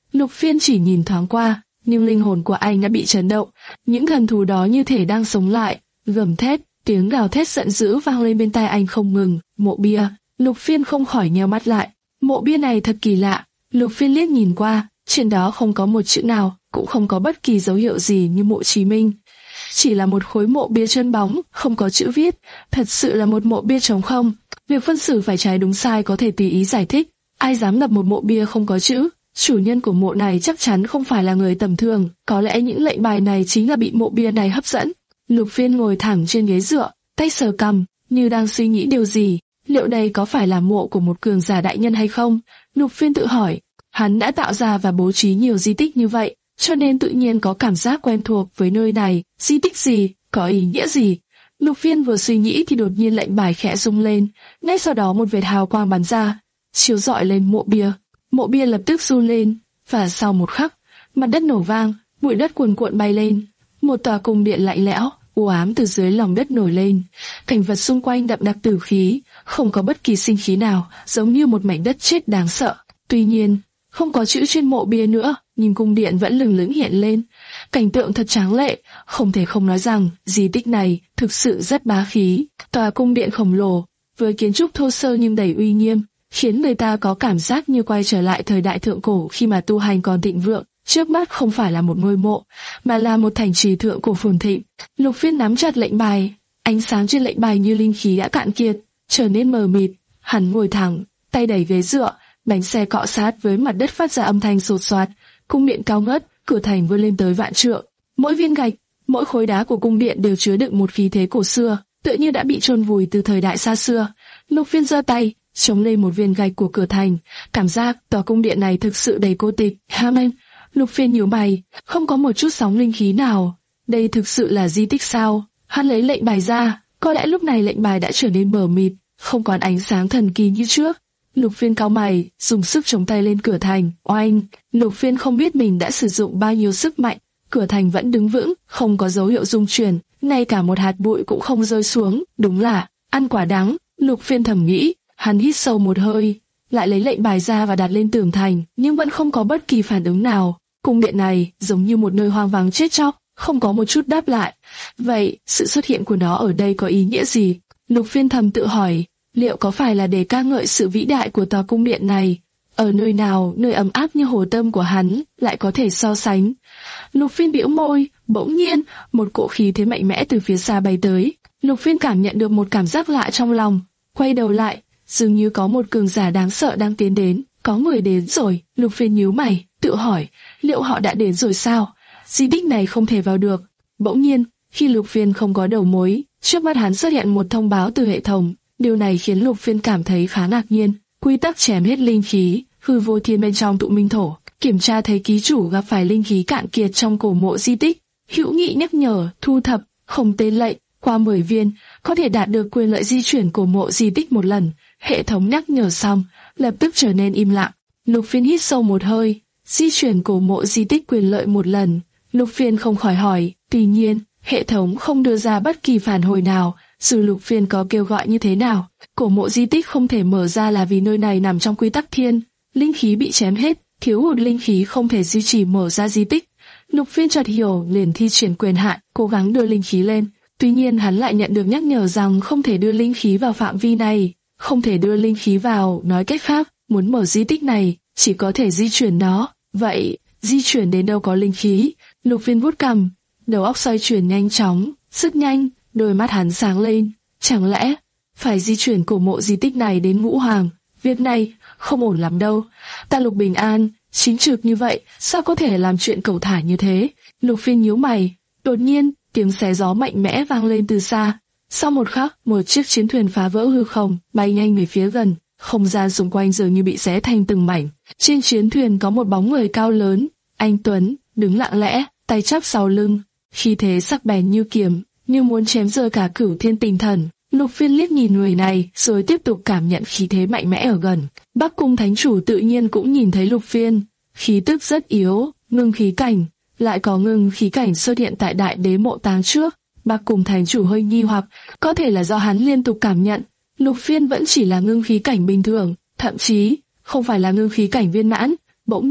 Lục Phiên chỉ nhìn thoáng qua, nhưng linh hồn của anh đã bị chấn động, những thần thú đó như thể đang sống lại, gầm thét, tiếng gào thét giận dữ vang lên bên tai anh không ngừng. Mộ bia, Lục Phiên không khỏi nheo mắt lại. Mộ bia này thật kỳ lạ. Lục Phiên liếc nhìn qua, trên đó không có một chữ nào, cũng không có bất kỳ dấu hiệu gì như mộ Chí Minh. Chỉ là một khối mộ bia trơn bóng, không có chữ viết, thật sự là một mộ bia trống không. Việc phân xử phải trái đúng sai có thể tùy ý giải thích, ai dám lập một mộ bia không có chữ? Chủ nhân của mộ này chắc chắn không phải là người tầm thường, có lẽ những lệnh bài này chính là bị mộ bia này hấp dẫn. Lục Phiên ngồi thẳng trên ghế dựa, tay sờ cằm, như đang suy nghĩ điều gì. Liệu đây có phải là mộ của một cường giả đại nhân hay không? Lục Phiên tự hỏi. Hắn đã tạo ra và bố trí nhiều di tích như vậy, cho nên tự nhiên có cảm giác quen thuộc với nơi này. Di tích gì? Có ý nghĩa gì? Lục Phiên vừa suy nghĩ thì đột nhiên lệnh bài khẽ rung lên, ngay sau đó một vệt hào quang bắn ra, chiếu rọi lên mộ bia. Mộ bia lập tức run lên, và sau một khắc, mặt đất nổ vang, bụi đất cuồn cuộn bay lên. Một tòa cung điện lạnh lẽo, u ám từ dưới lòng đất nổi lên. Cảnh vật xung quanh đậm đặc tử khí, không có bất kỳ sinh khí nào, giống như một mảnh đất chết đáng sợ. Tuy nhiên, không có chữ trên mộ bia nữa, nhưng cung điện vẫn lừng lững hiện lên. Cảnh tượng thật tráng lệ, không thể không nói rằng di tích này thực sự rất bá khí. Tòa cung điện khổng lồ, với kiến trúc thô sơ nhưng đầy uy nghiêm, khiến người ta có cảm giác như quay trở lại thời đại thượng cổ khi mà tu hành còn thịnh vượng. Trước mắt không phải là một ngôi mộ, mà là một thành trì thượng cổ phồn thịnh. Lục Phiên nắm chặt lệnh bài, ánh sáng trên lệnh bài như linh khí đã cạn kiệt, trở nên mờ mịt. Hắn ngồi thẳng, tay đẩy ghế dựa, bánh xe cọ sát với mặt đất phát ra âm thanh sột soạt. Cung điện cao ngất, cửa thành vươn lên tới vạn trượng. Mỗi viên gạch, mỗi khối đá của cung điện đều chứa đựng một khí thế cổ xưa, tựa như đã bị chôn vùi từ thời đại xa xưa. Lục Phiên giơ tay, chống lên một viên gạch của cửa thành, cảm giác tòa cung điện này thực sự đầy cô tịch. Amen. Lục Phiên nhíu mày, không có một chút sóng linh khí nào. Đây thực sự là di tích sao? Hắn lấy lệnh bài ra, có lẽ lúc này lệnh bài đã trở nên mờ mịt, không còn ánh sáng thần kỳ như trước. Lục Phiên cau mày, dùng sức chống tay lên cửa thành. Oanh! Lục Phiên không biết mình đã sử dụng bao nhiêu sức mạnh, cửa thành vẫn đứng vững, không có dấu hiệu rung chuyển, ngay cả một hạt bụi cũng không rơi xuống. Đúng là ăn quả đắng. Lục Phiên thầm nghĩ. Hắn hít sâu một hơi, lại lấy lệnh bài ra và đặt lên tường thành, nhưng vẫn không có bất kỳ phản ứng nào. Cung điện này giống như một nơi hoang vắng chết chóc, không có một chút đáp lại. Vậy, sự xuất hiện của nó ở đây có ý nghĩa gì? Lục Phiên thầm tự hỏi, liệu có phải là để ca ngợi sự vĩ đại của tòa cung điện này? Ở nơi nào, nơi ấm áp như hồ tâm của hắn, lại có thể so sánh? Lục Phiên bĩu môi, bỗng nhiên, một cỗ khí thế mạnh mẽ từ phía xa bay tới. Lục Phiên cảm nhận được một cảm giác lạ trong lòng, quay đầu lại, dường như có một cường giả đáng sợ đang tiến đến. Có người đến rồi. Lục Phiên nhíu mày, tự hỏi, liệu họ đã đến rồi sao? Di tích này không thể vào được. Bỗng nhiên, khi Lục Phiên không có đầu mối, trước mắt hắn xuất hiện một thông báo từ hệ thống. Điều này khiến Lục Phiên cảm thấy khá ngạc nhiên. Quy tắc chém hết linh khí, hư vô thiên bên trong tụ minh thổ. Kiểm tra thấy ký chủ gặp phải linh khí cạn kiệt trong cổ mộ di tích. Hữu nghị nhắc nhở, thu thập, không tên lệnh, qua mười viên, có thể đạt được quyền lợi di chuyển cổ mộ di tích một lần. Hệ thống nhắc nhở xong, lập tức trở nên im lặng. Lục Phiên hít sâu một hơi, di chuyển cổ mộ di tích quyền lợi một lần. Lục Phiên không khỏi hỏi, tuy nhiên, hệ thống không đưa ra bất kỳ phản hồi nào, dù Lục Phiên có kêu gọi như thế nào. Cổ mộ di tích không thể mở ra là vì nơi này nằm trong quy tắc thiên, linh khí bị chém hết, thiếu hụt linh khí không thể duy trì mở ra di tích. Lục Phiên chợt hiểu, liền thi triển quyền hạn, cố gắng đưa linh khí lên. Tuy nhiên hắn lại nhận được nhắc nhở rằng không thể đưa linh khí vào phạm vi này. Không thể đưa linh khí vào, nói cách khác, muốn mở di tích này, chỉ có thể di chuyển nó. Vậy, di chuyển đến đâu có linh khí? Lục Phiên vuốt cằm, đầu óc xoay chuyển nhanh chóng, rất nhanh, đôi mắt hắn sáng lên. Chẳng lẽ, phải di chuyển cổ mộ di tích này đến Ngũ Hoàng? Việc này, không ổn lắm đâu. Ta Lục Bình An, chính trực như vậy, sao có thể làm chuyện cẩu thả như thế? Lục Phiên nhíu mày, đột nhiên, tiếng xé gió mạnh mẽ vang lên từ xa. Sau một khắc, một chiếc chiến thuyền phá vỡ hư không, bay nhanh về phía gần, không gian xung quanh dường như bị xé thành từng mảnh. Trên chiến thuyền có một bóng người cao lớn, anh tuấn, đứng lặng lẽ, tay chắp sau lưng, khí thế sắc bén như kiếm, như muốn chém rơi cả cửu thiên tinh thần. Lục Phiên liếc nhìn người này, rồi tiếp tục cảm nhận khí thế mạnh mẽ ở gần. Bắc Cung Thánh Chủ tự nhiên cũng nhìn thấy Lục Phiên, khí tức rất yếu, ngưng khí cảnh, lại có ngưng khí cảnh xuất hiện tại Đại Đế mộ táng trước. Bắc Cung Thánh Chủ hơi nghi hoặc, có thể là do hắn liên tục cảm nhận, Lục Phiên vẫn chỉ là ngưng khí cảnh bình thường, thậm chí không phải là ngưng khí cảnh viên mãn. Bỗng nhiên,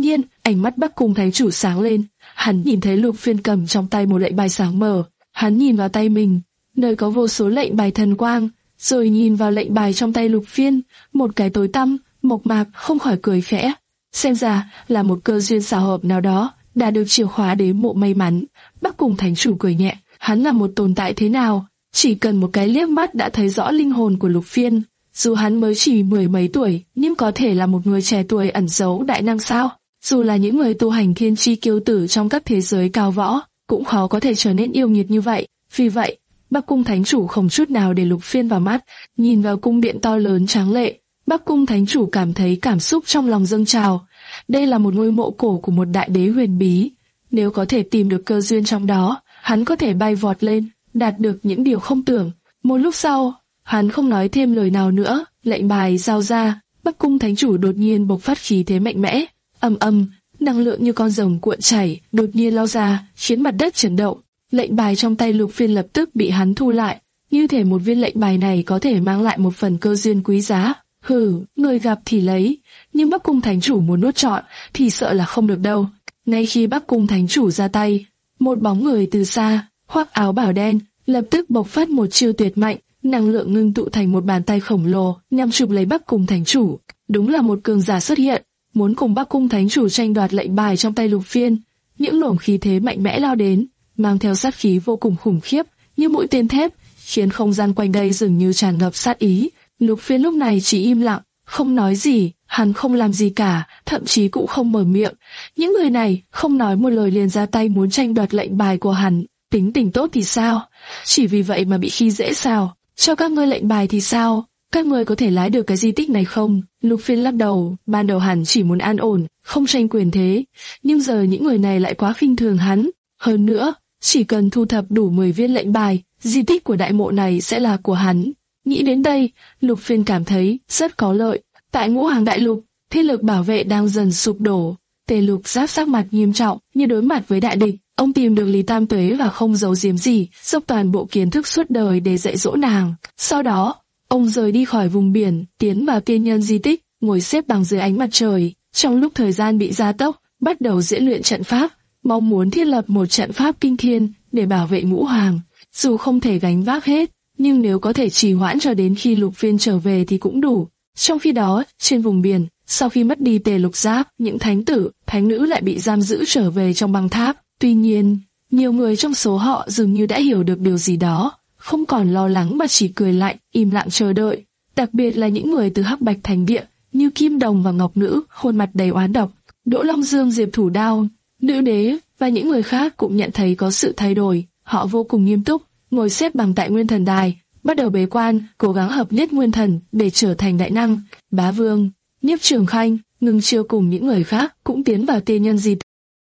Ánh mắt Bắc Cung Thánh Chủ sáng lên, hắn nhìn thấy Lục Phiên cầm trong tay một lệnh bài sáng mờ, hắn nhìn vào tay mình, nơi có vô số lệnh bài thần quang, rồi nhìn vào lệnh bài trong tay Lục Phiên, một cái tối tăm, mộc mạc, không khỏi cười khẽ. Xem ra là một cơ duyên xảo hợp nào đó đã được chìa khóa đến mộ may mắn. Bắc Cung Thánh Chủ cười nhẹ, hắn là một tồn tại thế nào, chỉ cần một cái liếc mắt đã thấy rõ linh hồn của Lục Phiên. Dù hắn mới chỉ mười mấy tuổi, nhưng có thể là một người trẻ tuổi ẩn giấu đại năng sao? Dù là những người tu hành thiên chi kiêu tử trong các thế giới cao võ, cũng khó có thể trở nên yêu nghiệt như vậy. Vì vậy, Bắc Cung Thánh Chủ không chút nào để Lục Phiên vào mắt, nhìn vào cung điện to lớn tráng lệ. Bắc Cung Thánh Chủ cảm thấy cảm xúc trong lòng dâng trào. Đây là một ngôi mộ cổ của một đại đế huyền bí. Nếu có thể tìm được cơ duyên trong đó, hắn có thể bay vọt lên, đạt được những điều không tưởng. Một lúc sau, hắn không nói thêm lời nào nữa, lệnh bài giao ra, Bắc Cung Thánh Chủ đột nhiên bộc phát khí thế mạnh mẽ, ầm ầm, năng lượng như con rồng cuộn chảy, đột nhiên lao ra, khiến mặt đất chấn động. Lệnh bài trong tay Lục Phiên lập tức bị hắn thu lại, như thể một viên lệnh bài này có thể mang lại một phần cơ duyên quý giá. Hừ, người gặp thì lấy, nhưng Bắc Cung Thánh Chủ muốn nuốt trọn thì sợ là không được đâu. Ngay khi Bắc Cung Thánh Chủ ra tay, một bóng người từ xa, khoác áo bào đen, lập tức bộc phát một chiêu tuyệt mạnh, năng lượng ngưng tụ thành một bàn tay khổng lồ, nhằm chụp lấy Bắc Cung Thánh Chủ. Đúng là một cường giả xuất hiện, muốn cùng Bắc Cung Thánh Chủ tranh đoạt lệnh bài trong tay Lục Phiên. Những luồng khí thế mạnh mẽ lao đến, mang theo sát khí vô cùng khủng khiếp, như mũi tên thép, khiến không gian quanh đây dường như tràn ngập sát ý. Lục Phiên lúc này chỉ im lặng, không nói gì, hắn không làm gì cả, thậm chí cũng không mở miệng. Những người này không nói một lời liền ra tay muốn tranh đoạt lệnh bài của hắn. Tính tình tốt thì sao? Chỉ vì vậy mà bị khi dễ sao? Cho các ngươi lệnh bài thì sao? Các ngươi có thể lái được cái di tích này không? Lục Phiên lắc đầu, ban đầu hắn chỉ muốn an ổn, không tranh quyền thế, nhưng giờ những người này lại quá khinh thường hắn. Hơn nữa, chỉ cần thu thập đủ mười viên lệnh bài, di tích của đại mộ này sẽ là của hắn. Nghĩ đến đây, Lục Phiên cảm thấy rất có lợi. Tại Ngũ Hàng Đại Lục, thế lực bảo vệ đang dần sụp đổ. Tề Lục Giáp sắc mặt nghiêm trọng, như đối mặt với đại địch. Ông tìm được Lý Tam Tuế và không giấu giếm gì, dốc toàn bộ kiến thức suốt đời để dạy dỗ nàng. Sau đó, ông rời đi khỏi vùng biển, tiến vào tiên nhân di tích, ngồi xếp bằng dưới ánh mặt trời. Trong lúc thời gian bị gia tốc, bắt đầu diễn luyện trận pháp, mong muốn thiết lập một trận pháp kinh thiên để bảo vệ Ngũ Hoàng. Dù không thể gánh vác hết, nhưng nếu có thể trì hoãn cho đến khi Lục Phiên trở về thì cũng đủ. Trong khi đó, trên vùng biển, sau khi mất đi Tề Lục Giáp, những thánh tử, thánh nữ lại bị giam giữ trở về trong băng tháp. Tuy nhiên, nhiều người trong số họ dường như đã hiểu được điều gì đó, không còn lo lắng mà chỉ cười lạnh, im lặng chờ đợi. Đặc biệt là những người từ Hắc Bạch Thành Địa, như Kim Đồng và Ngọc Nữ, khuôn mặt đầy oán độc. Đỗ Long Dương, Diệp Thủ Đao, Nữ Đế và những người khác cũng nhận thấy có sự thay đổi. Họ vô cùng nghiêm túc, ngồi xếp bằng tại Nguyên Thần Đài, bắt đầu bế quan, cố gắng hợp nhất nguyên thần để trở thành đại năng. Bá Vương, Nhiếp Trường Khanh, Ngưng Chiêu cùng những người khác cũng tiến vào tiên nhân di tích.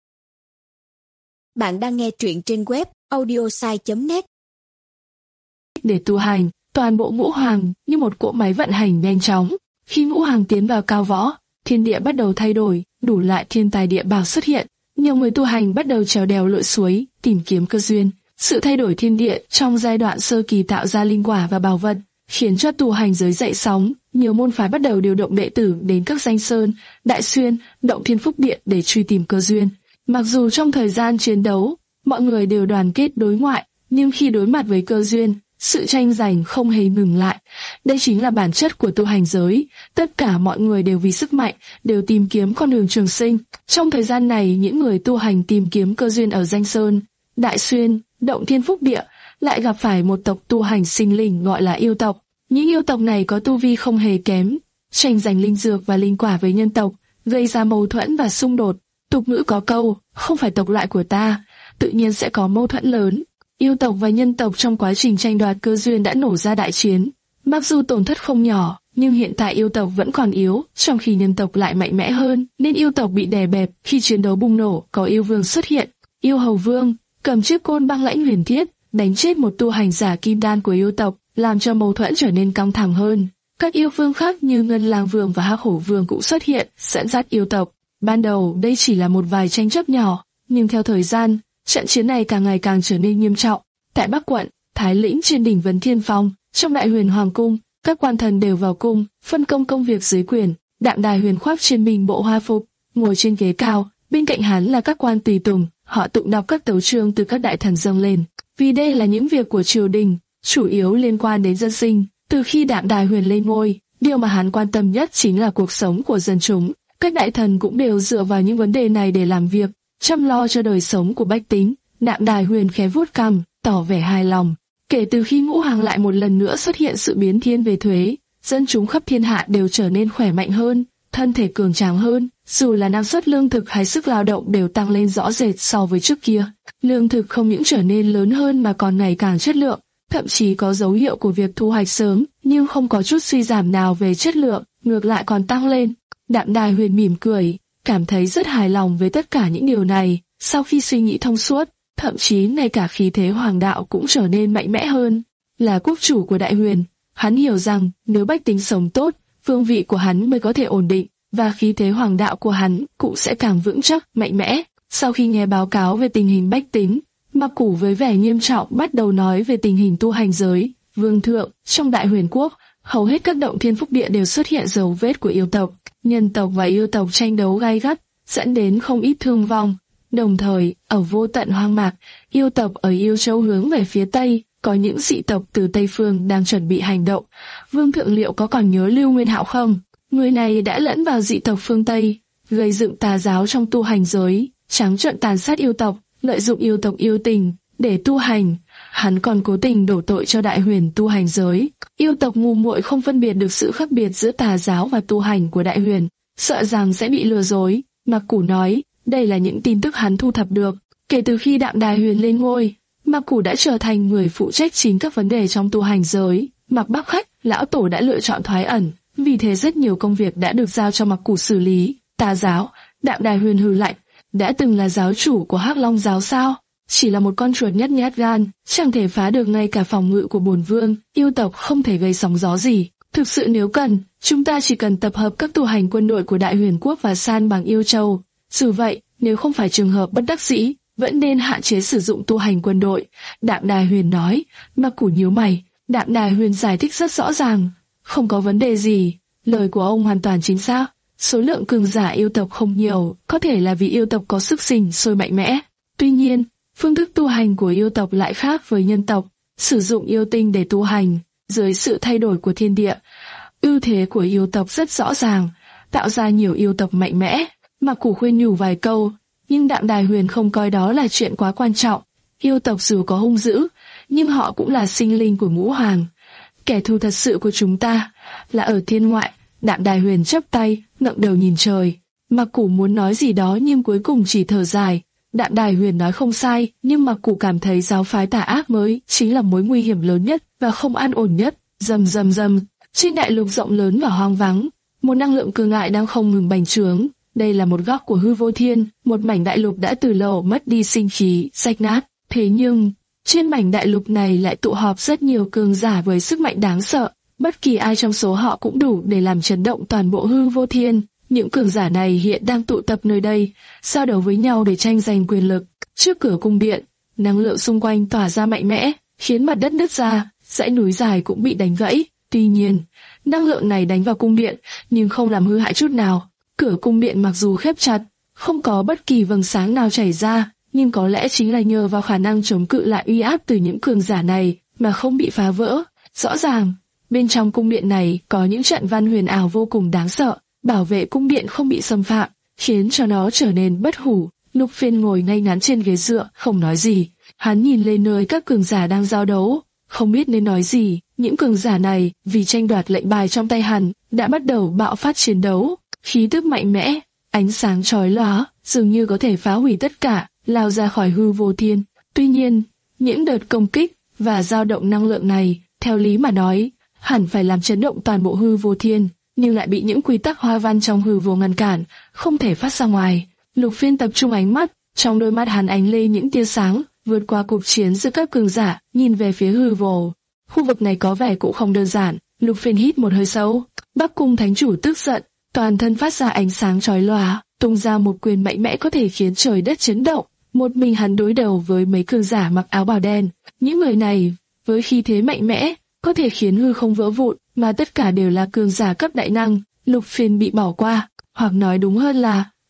Bạn đang nghe truyện trên web audiosai chấm net.
Để tu hành, toàn bộ Ngũ Hoàng như một cỗ máy vận hành nhanh chóng. Khi Ngũ Hoàng tiến vào cao võ, thiên địa bắt đầu thay đổi, đủ loại thiên tài địa bảo xuất hiện. Nhiều người tu hành bắt đầu trèo đèo lội suối, tìm kiếm cơ duyên. Sự thay đổi thiên địa trong giai đoạn sơ kỳ tạo ra linh quả và bảo vật, khiến cho tu hành giới dậy sóng. Nhiều môn phái bắt đầu điều động đệ tử đến các danh sơn, đại xuyên, động thiên phúc điện để truy tìm cơ duyên. Mặc dù trong thời gian chiến đấu, mọi người đều đoàn kết đối ngoại, nhưng khi đối mặt với cơ duyên, sự tranh giành không hề ngừng lại. Đây chính là bản chất của tu hành giới. Tất cả mọi người đều vì sức mạnh, đều tìm kiếm con đường trường sinh. Trong thời gian này, những người tu hành tìm kiếm cơ duyên ở danh sơn, đại xuyên, động thiên phúc địa, lại gặp phải một tộc tu hành sinh linh gọi là yêu tộc. Những yêu tộc này có tu vi không hề kém, tranh giành linh dược và linh quả với nhân tộc, gây ra mâu thuẫn và xung đột. Tục ngữ có câu, không phải tộc loại của ta, tự nhiên sẽ có mâu thuẫn lớn. Yêu tộc và nhân tộc trong quá trình tranh đoạt cơ duyên đã nổ ra đại chiến. Mặc dù tổn thất không nhỏ, nhưng hiện tại yêu tộc vẫn còn yếu, trong khi nhân tộc lại mạnh mẽ hơn, nên yêu tộc bị đè bẹp. Khi chiến đấu bùng nổ, có yêu vương xuất hiện. Yêu hầu vương cầm chiếc côn băng lãnh huyền thiết, đánh chết một tu hành giả kim đan của yêu tộc, làm cho mâu thuẫn trở nên căng thẳng hơn. Các yêu vương khác như Ngân Lang Vương và Hắc Hổ Vương cũng xuất hiện, dẫn dắt yêu tộc. Ban đầu đây chỉ là một vài tranh chấp nhỏ, nhưng theo thời gian, trận chiến này càng ngày càng trở nên nghiêm trọng. Tại Bắc quận, Thái Lĩnh trên đỉnh Vấn Thiên Phong, trong Đại Huyền Hoàng cung, các quan thần đều vào cung, phân công công việc dưới quyền. Đạm Đài Huyền khoác trên mình bộ hoa phục, ngồi trên ghế cao, bên cạnh hắn là các quan tùy tùng, họ tụng đọc các tấu chương từ các đại thần dâng lên. Vì đây là những việc của triều đình, chủ yếu liên quan đến dân sinh. Từ khi Đạm Đài Huyền lên ngôi, điều mà hắn quan tâm nhất chính là cuộc sống của dân chúng. Các đại thần cũng đều dựa vào những vấn đề này để làm việc, chăm lo cho đời sống của bách tính. Đạm Đài Huyền khẽ vuốt cằm, tỏ vẻ hài lòng. Kể từ khi Ngũ Hoàng lại một lần nữa xuất hiện sự biến thiên về thuế, dân chúng khắp thiên hạ đều trở nên khỏe mạnh hơn, thân thể cường tráng hơn, dù là năng suất lương thực hay sức lao động đều tăng lên rõ rệt so với trước kia. Lương thực không những trở nên lớn hơn mà còn ngày càng chất lượng, thậm chí có dấu hiệu của việc thu hoạch sớm, nhưng không có chút suy giảm nào về chất lượng, ngược lại còn tăng lên. Đạm Đài Huyền mỉm cười, cảm thấy rất hài lòng với tất cả những điều này. Sau khi suy nghĩ thông suốt, thậm chí ngay cả khí thế hoàng đạo cũng trở nên mạnh mẽ hơn. Là quốc chủ của Đại Huyền, hắn hiểu rằng nếu bách tính sống tốt, vương vị của hắn mới có thể ổn định, và khí thế hoàng đạo của hắn cũng sẽ càng vững chắc, mạnh mẽ. Sau khi nghe báo cáo về tình hình bách tính, Mạc Củ với vẻ nghiêm trọng bắt đầu nói về tình hình tu hành giới. Vương thượng, trong Đại Huyền quốc, hầu hết các động thiên phúc địa đều xuất hiện dấu vết của yêu tộc. Nhân tộc và yêu tộc tranh đấu gay gắt, dẫn đến không ít thương vong. Đồng thời, ở vô tận hoang mạc, yêu tộc ở Yêu Châu hướng về phía Tây, có những dị tộc từ Tây Phương đang chuẩn bị hành động. Vương thượng liệu có còn nhớ Lưu Nguyên Hạo không? Người này đã lẫn vào dị tộc phương Tây, gây dựng tà giáo trong tu hành giới, trắng trợn tàn sát yêu tộc, lợi dụng yêu tộc yêu tình để tu hành. Hắn còn cố tình đổ tội cho Đại Huyền tu hành giới. Yêu tộc ngu muội không phân biệt được sự khác biệt giữa tà giáo và tu hành của Đại Huyền, sợ rằng sẽ bị lừa dối. Mạc Củ nói, đây là những tin tức hắn thu thập được. Kể từ khi Đạm Đài Huyền lên ngôi, Mạc Củ đã trở thành người phụ trách chính các vấn đề trong tu hành giới. Mạc Bắc Khách, lão tổ đã lựa chọn thoái ẩn, vì thế rất nhiều công việc đã được giao cho Mạc Củ xử lý. Tà giáo, Đạm Đài Huyền hừ lạnh, đã từng là giáo chủ của Hắc Long giáo sao? Chỉ là một con chuột nhát nhát gan, chẳng thể phá được ngay cả phòng ngự của bổn vương. Yêu tộc không thể gây sóng gió gì. Thực sự nếu cần, chúng ta chỉ cần tập hợp các tu hành quân đội của Đại Huyền quốc và san bằng Yêu Châu. Dù vậy, nếu không phải trường hợp bất đắc dĩ, vẫn nên hạn chế sử dụng tu hành quân đội. Đạm Đài Huyền nói. Mạc Củ nhíu mày. Đạm Đài Huyền giải thích rất rõ ràng, không có vấn đề gì. Lời của ông hoàn toàn chính xác. Số lượng cường giả yêu tộc không nhiều, có thể là vì yêu tộc có sức sinh sôi mạnh mẽ. Tuy nhiên, phương thức tu hành của yêu tộc lại khác với nhân tộc, sử dụng yêu tinh để tu hành. Dưới sự thay đổi của thiên địa, ưu thế của yêu tộc rất rõ ràng, tạo ra nhiều yêu tộc mạnh mẽ. Mạc Củ khuyên nhủ vài câu, nhưng Đạm Đài Huyền không coi đó là chuyện quá quan trọng. Yêu tộc dù có hung dữ, nhưng họ cũng là sinh linh của Ngũ Hoàng. Kẻ thù thật sự của chúng ta là ở thiên ngoại. Đạm Đài Huyền chắp tay, ngẩng đầu nhìn trời. Mạc Củ muốn nói gì đó nhưng cuối cùng chỉ thở dài. Đạm Đài Huyền nói không sai, nhưng Mạc Củ cảm thấy giáo phái tà ác mới chính là mối nguy hiểm lớn nhất và không an ổn nhất. Rầm rầm rầm, trên đại lục rộng lớn và hoang vắng, một năng lượng cường đại đang không ngừng bành trướng. Đây là một góc của hư vô thiên, một mảnh đại lục đã từ lâu mất đi sinh khí, rách nát. Thế nhưng, trên mảnh đại lục này lại tụ họp rất nhiều cường giả với sức mạnh đáng sợ. Bất kỳ ai trong số họ cũng đủ để làm chấn động toàn bộ hư vô thiên. Những cường giả này hiện đang tụ tập nơi đây, giao đấu với nhau để tranh giành quyền lực. Trước cửa cung điện, năng lượng xung quanh tỏa ra mạnh mẽ, khiến mặt đất nứt ra, dãy núi dài cũng bị đánh gãy. Tuy nhiên, năng lượng này đánh vào cung điện, nhưng không làm hư hại chút nào. Cửa cung điện mặc dù khép chặt, không có bất kỳ vầng sáng nào chảy ra, nhưng có lẽ chính là nhờ vào khả năng chống cự lại uy áp từ những cường giả này mà không bị phá vỡ. Rõ ràng, bên trong cung điện này có những trận văn huyền ảo vô cùng đáng sợ, bảo vệ cung điện không bị xâm phạm, khiến cho nó trở nên bất hủ. Lục Phiên ngồi ngay ngắn trên ghế dựa, không nói gì. Hắn nhìn lên nơi các cường giả đang giao đấu, không biết nên nói gì. Những cường giả này, vì tranh đoạt lệnh bài trong tay hắn, đã bắt đầu bạo phát chiến đấu. Khí tức mạnh mẽ, ánh sáng chói lóa, dường như có thể phá hủy tất cả, lao ra khỏi hư vô thiên. Tuy nhiên, những đợt công kích và dao động năng lượng này, theo lý mà nói, hẳn phải làm chấn động toàn bộ hư vô thiên, nhưng lại bị những quy tắc hoa văn trong hư vô ngăn cản, không thể phát ra ngoài. Lục Phiên tập trung ánh mắt, trong đôi mắt hắn ánh lên những tia sáng, vượt qua cuộc chiến giữa các cường giả, nhìn về phía hư vô. Khu vực này có vẻ cũng không đơn giản. Lục Phiên hít một hơi sâu. Bắc Cung Thánh Chủ tức giận, toàn thân phát ra ánh sáng chói lòa, tung ra một quyền mạnh mẽ có thể khiến trời đất chấn động. Một mình hắn đối đầu với mấy cường giả mặc áo bào đen. Những người này, với khí thế mạnh mẽ, có thể khiến hư không vỡ vụn, mà tất cả đều là cường giả cấp đại năng. Lục Phiên bị bỏ qua, hoặc nói đúng hơn là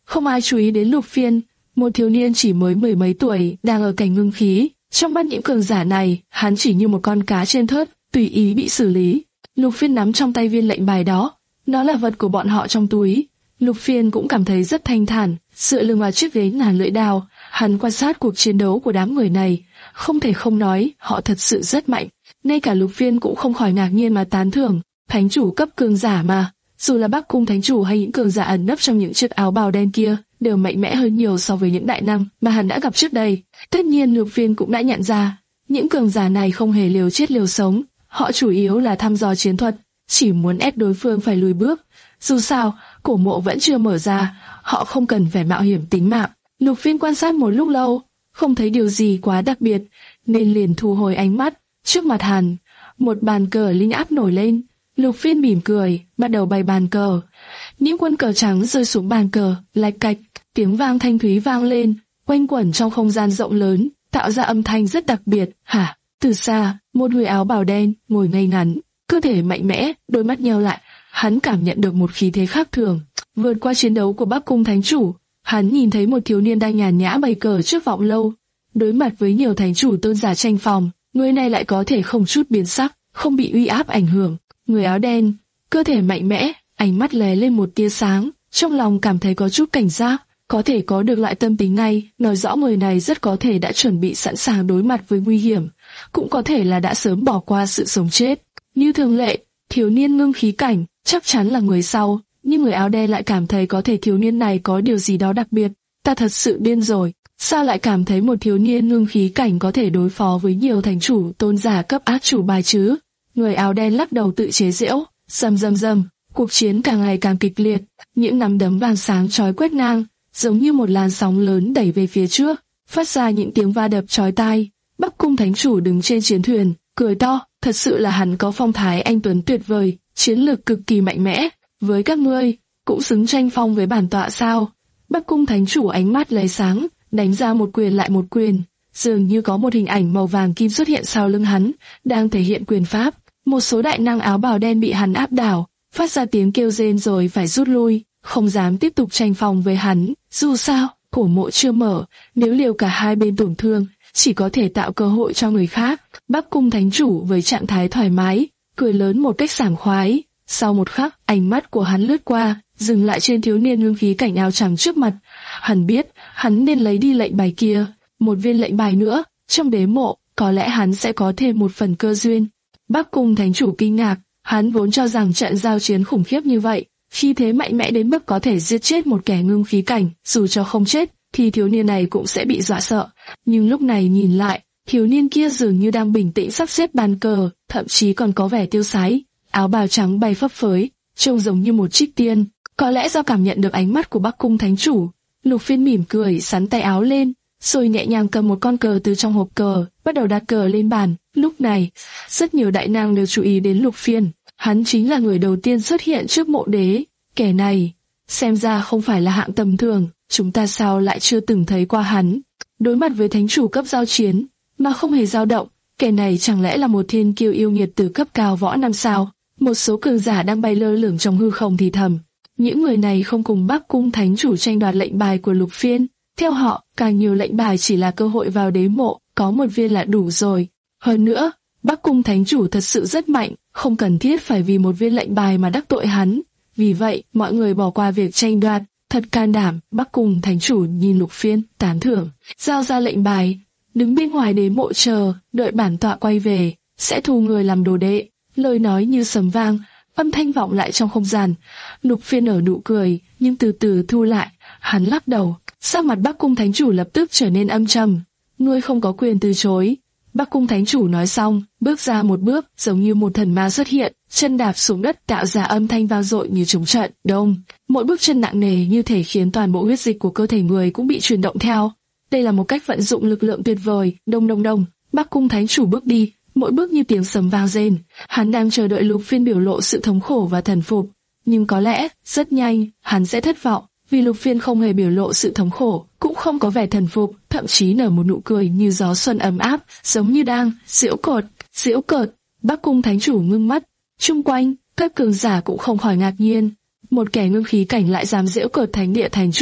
Không ai chú ý đến Lục Phiên, một thiếu niên chỉ mới mười mấy tuổi đang ở cảnh ngưng khí. Trong mắt những cường giả này, hắn chỉ như một con cá trên thớt, tùy ý bị xử lý. Lục Phiên nắm trong tay viên lệnh bài đó, nó là vật của bọn họ trong túi. Lục Phiên cũng cảm thấy rất thanh thản, dựa lưng vào chiếc ghế ngàn lưỡi đao, hắn quan sát cuộc chiến đấu của đám người này, không thể không nói, họ thật sự rất mạnh. Ngay cả Lục Phiên cũng không khỏi ngạc nhiên mà tán thưởng, thánh chủ cấp cường giả mà, dù là Bắc Cung thánh chủ hay những cường giả ẩn nấp trong những chiếc áo bào đen kia, đều mạnh mẽ hơn nhiều so với những đại năng mà hắn đã gặp trước đây. Tất nhiên Lục Phiên cũng đã nhận ra, những cường giả này không hề liều chết liều sống, họ chủ yếu là thăm dò chiến thuật, chỉ muốn ép đối phương phải lùi bước. Dù sao, cổ mộ vẫn chưa mở ra, họ không cần phải mạo hiểm tính mạng. Lục Phiên quan sát một lúc lâu, không thấy điều gì quá đặc biệt, nên liền thu hồi ánh mắt. Trước mặt hắn, một bàn cờ linh áp nổi lên. Lục Phiên mỉm cười, bắt đầu bày bàn cờ. Những quân cờ trắng rơi xuống bàn cờ, lạch cạch, tiếng vang thanh thúy vang lên, quanh quẩn trong không gian rộng lớn, tạo ra âm thanh rất đặc biệt. Hả? Từ xa, một người áo bào đen ngồi ngay ngắn, cơ thể mạnh mẽ, đôi mắt nheo lại. Hắn cảm nhận được một khí thế khác thường. Vượt qua chiến đấu của Bắc Cung thánh chủ, hắn nhìn thấy một thiếu niên đang nhàn nhã bày cờ trước vọng lâu. Đối mặt với nhiều thánh chủ tôn giả tranh phòng, người này lại có thể không chút biến sắc, không bị uy áp ảnh hưởng. Người áo đen, cơ thể mạnh mẽ, ánh mắt lóe lên một tia sáng, trong lòng cảm thấy có chút cảnh giác. Có thể có được lại tâm tính ngay, nói rõ người này rất có thể đã chuẩn bị sẵn sàng đối mặt với nguy hiểm, cũng có thể là đã sớm bỏ qua sự sống chết. Như thường lệ, thiếu niên ngưng khí cảnh chắc chắn là người sau, nhưng người áo đen lại cảm thấy có thể thiếu niên này có điều gì đó đặc biệt. Ta thật sự điên rồi, sao lại cảm thấy một thiếu niên ngưng khí cảnh có thể đối phó với nhiều thánh chủ tôn giả cấp ác chủ bài chứ? Người áo đen lắc đầu tự chế giễu, rầm rầm rầm, cuộc chiến càng ngày càng kịch liệt, những nắm đấm vàng sáng chói quét ngang, giống như một làn sóng lớn đẩy về phía trước, phát ra những tiếng va đập chói tai. Bắc Cung thánh chủ đứng trên chiến thuyền, cười to, thật sự là hắn có phong thái anh tuấn tuyệt vời, chiến lược cực kỳ mạnh mẽ. Với các ngươi, cũng xứng tranh phong với bản tọa sao? Bắc Cung thánh chủ ánh mắt lóe sáng, đánh ra một quyền lại một quyền, dường như có một hình ảnh màu vàng kim xuất hiện sau lưng hắn, đang thể hiện quyền pháp. Một số đại năng áo bào đen bị hắn áp đảo, phát ra tiếng kêu rên rồi phải rút lui, không dám tiếp tục tranh phong với hắn. Dù sao, cổ mộ chưa mở, nếu liều cả hai bên tổn thương, chỉ có thể tạo cơ hội cho người khác. Bắc Cung thánh chủ với trạng thái thoải mái, cười lớn một cách sảng khoái. Sau một khắc, ánh mắt của hắn lướt qua, dừng lại trên thiếu niên ngưng khí cảnh áo trắng trước mặt. Hắn biết, hắn nên lấy đi lệnh bài kia, một viên lệnh bài nữa, trong đế mộ, có lẽ hắn sẽ có thêm một phần cơ duyên. Bắc Cung thánh chủ kinh ngạc, hắn vốn cho rằng trận giao chiến khủng khiếp như vậy, khi thế mạnh mẽ đến mức có thể giết chết một kẻ ngưng khí cảnh, dù cho không chết, thì thiếu niên này cũng sẽ bị dọa sợ. Nhưng lúc này nhìn lại, thiếu niên kia dường như đang bình tĩnh sắp xếp bàn cờ, thậm chí còn có vẻ tiêu sái, áo bào trắng bay phấp phới, trông giống như một trích tiên. Có lẽ do cảm nhận được ánh mắt của Bắc Cung thánh chủ, Lục Phiên mỉm cười sắn tay áo lên, rồi nhẹ nhàng cầm một con cờ từ trong hộp cờ, bắt đầu đặt cờ lên bàn. Lúc này, rất nhiều đại năng đều chú ý đến Lục Phiên. Hắn chính là người đầu tiên xuất hiện trước mộ đế. Kẻ này, xem ra không phải là hạng tầm thường, chúng ta sao lại chưa từng thấy qua hắn? Đối mặt với thánh chủ cấp giao chiến, mà không hề dao động, kẻ này chẳng lẽ là một thiên kiêu yêu nghiệt từ cấp cao võ năm sao? Một số cường giả đang bay lơ lửng trong hư không thì thầm. Những người này không cùng Bắc Cung thánh chủ tranh đoạt lệnh bài của Lục Phiên. Theo họ, càng nhiều lệnh bài chỉ là cơ hội vào đế mộ, có một viên là đủ rồi. Hơn nữa, Bắc Cung thánh chủ thật sự rất mạnh, không cần thiết phải vì một viên lệnh bài mà đắc tội hắn. Vì vậy, mọi người bỏ qua việc tranh đoạt. Thật can đảm. Bắc Cung thánh chủ nhìn Lục Phiên, tán thưởng, giao ra lệnh bài, đứng bên ngoài đế mộ chờ, đợi bản tọa quay về, sẽ thu người làm đồ đệ. Lời nói như sấm vang, âm thanh vọng lại trong không gian. Lục Phiên nở nụ cười, nhưng từ từ thu lại, hắn lắc đầu. Sắc mặt Bắc Cung thánh chủ lập tức trở nên âm trầm. Ngươi không có quyền từ chối. Bắc Cung thánh chủ nói xong, bước ra một bước, giống như một thần ma xuất hiện, chân đạp xuống đất tạo ra âm thanh vang dội như trống trận. Đông, mỗi bước chân nặng nề như thể khiến toàn bộ huyết dịch của cơ thể người cũng bị chuyển động theo. Đây là một cách vận dụng lực lượng tuyệt vời. Đông đông đông, Bắc Cung thánh chủ bước đi, mỗi bước như tiếng sấm vang rền. Hắn đang chờ đợi Lục Phiên biểu lộ sự thống khổ và thần phục, nhưng có lẽ rất nhanh hắn sẽ thất vọng, vì Lục Phiên không hề biểu lộ sự thống khổ, cũng không có vẻ thần phục, thậm chí nở một nụ cười như gió xuân ấm áp, giống như đang giễu cợt, giễu cợt. Bắc Cung thánh chủ ngưng mắt, chung quanh các cường giả cũng không khỏi ngạc nhiên, một kẻ ngưng khí cảnh lại dám giễu cợt thánh địa thánh chủ.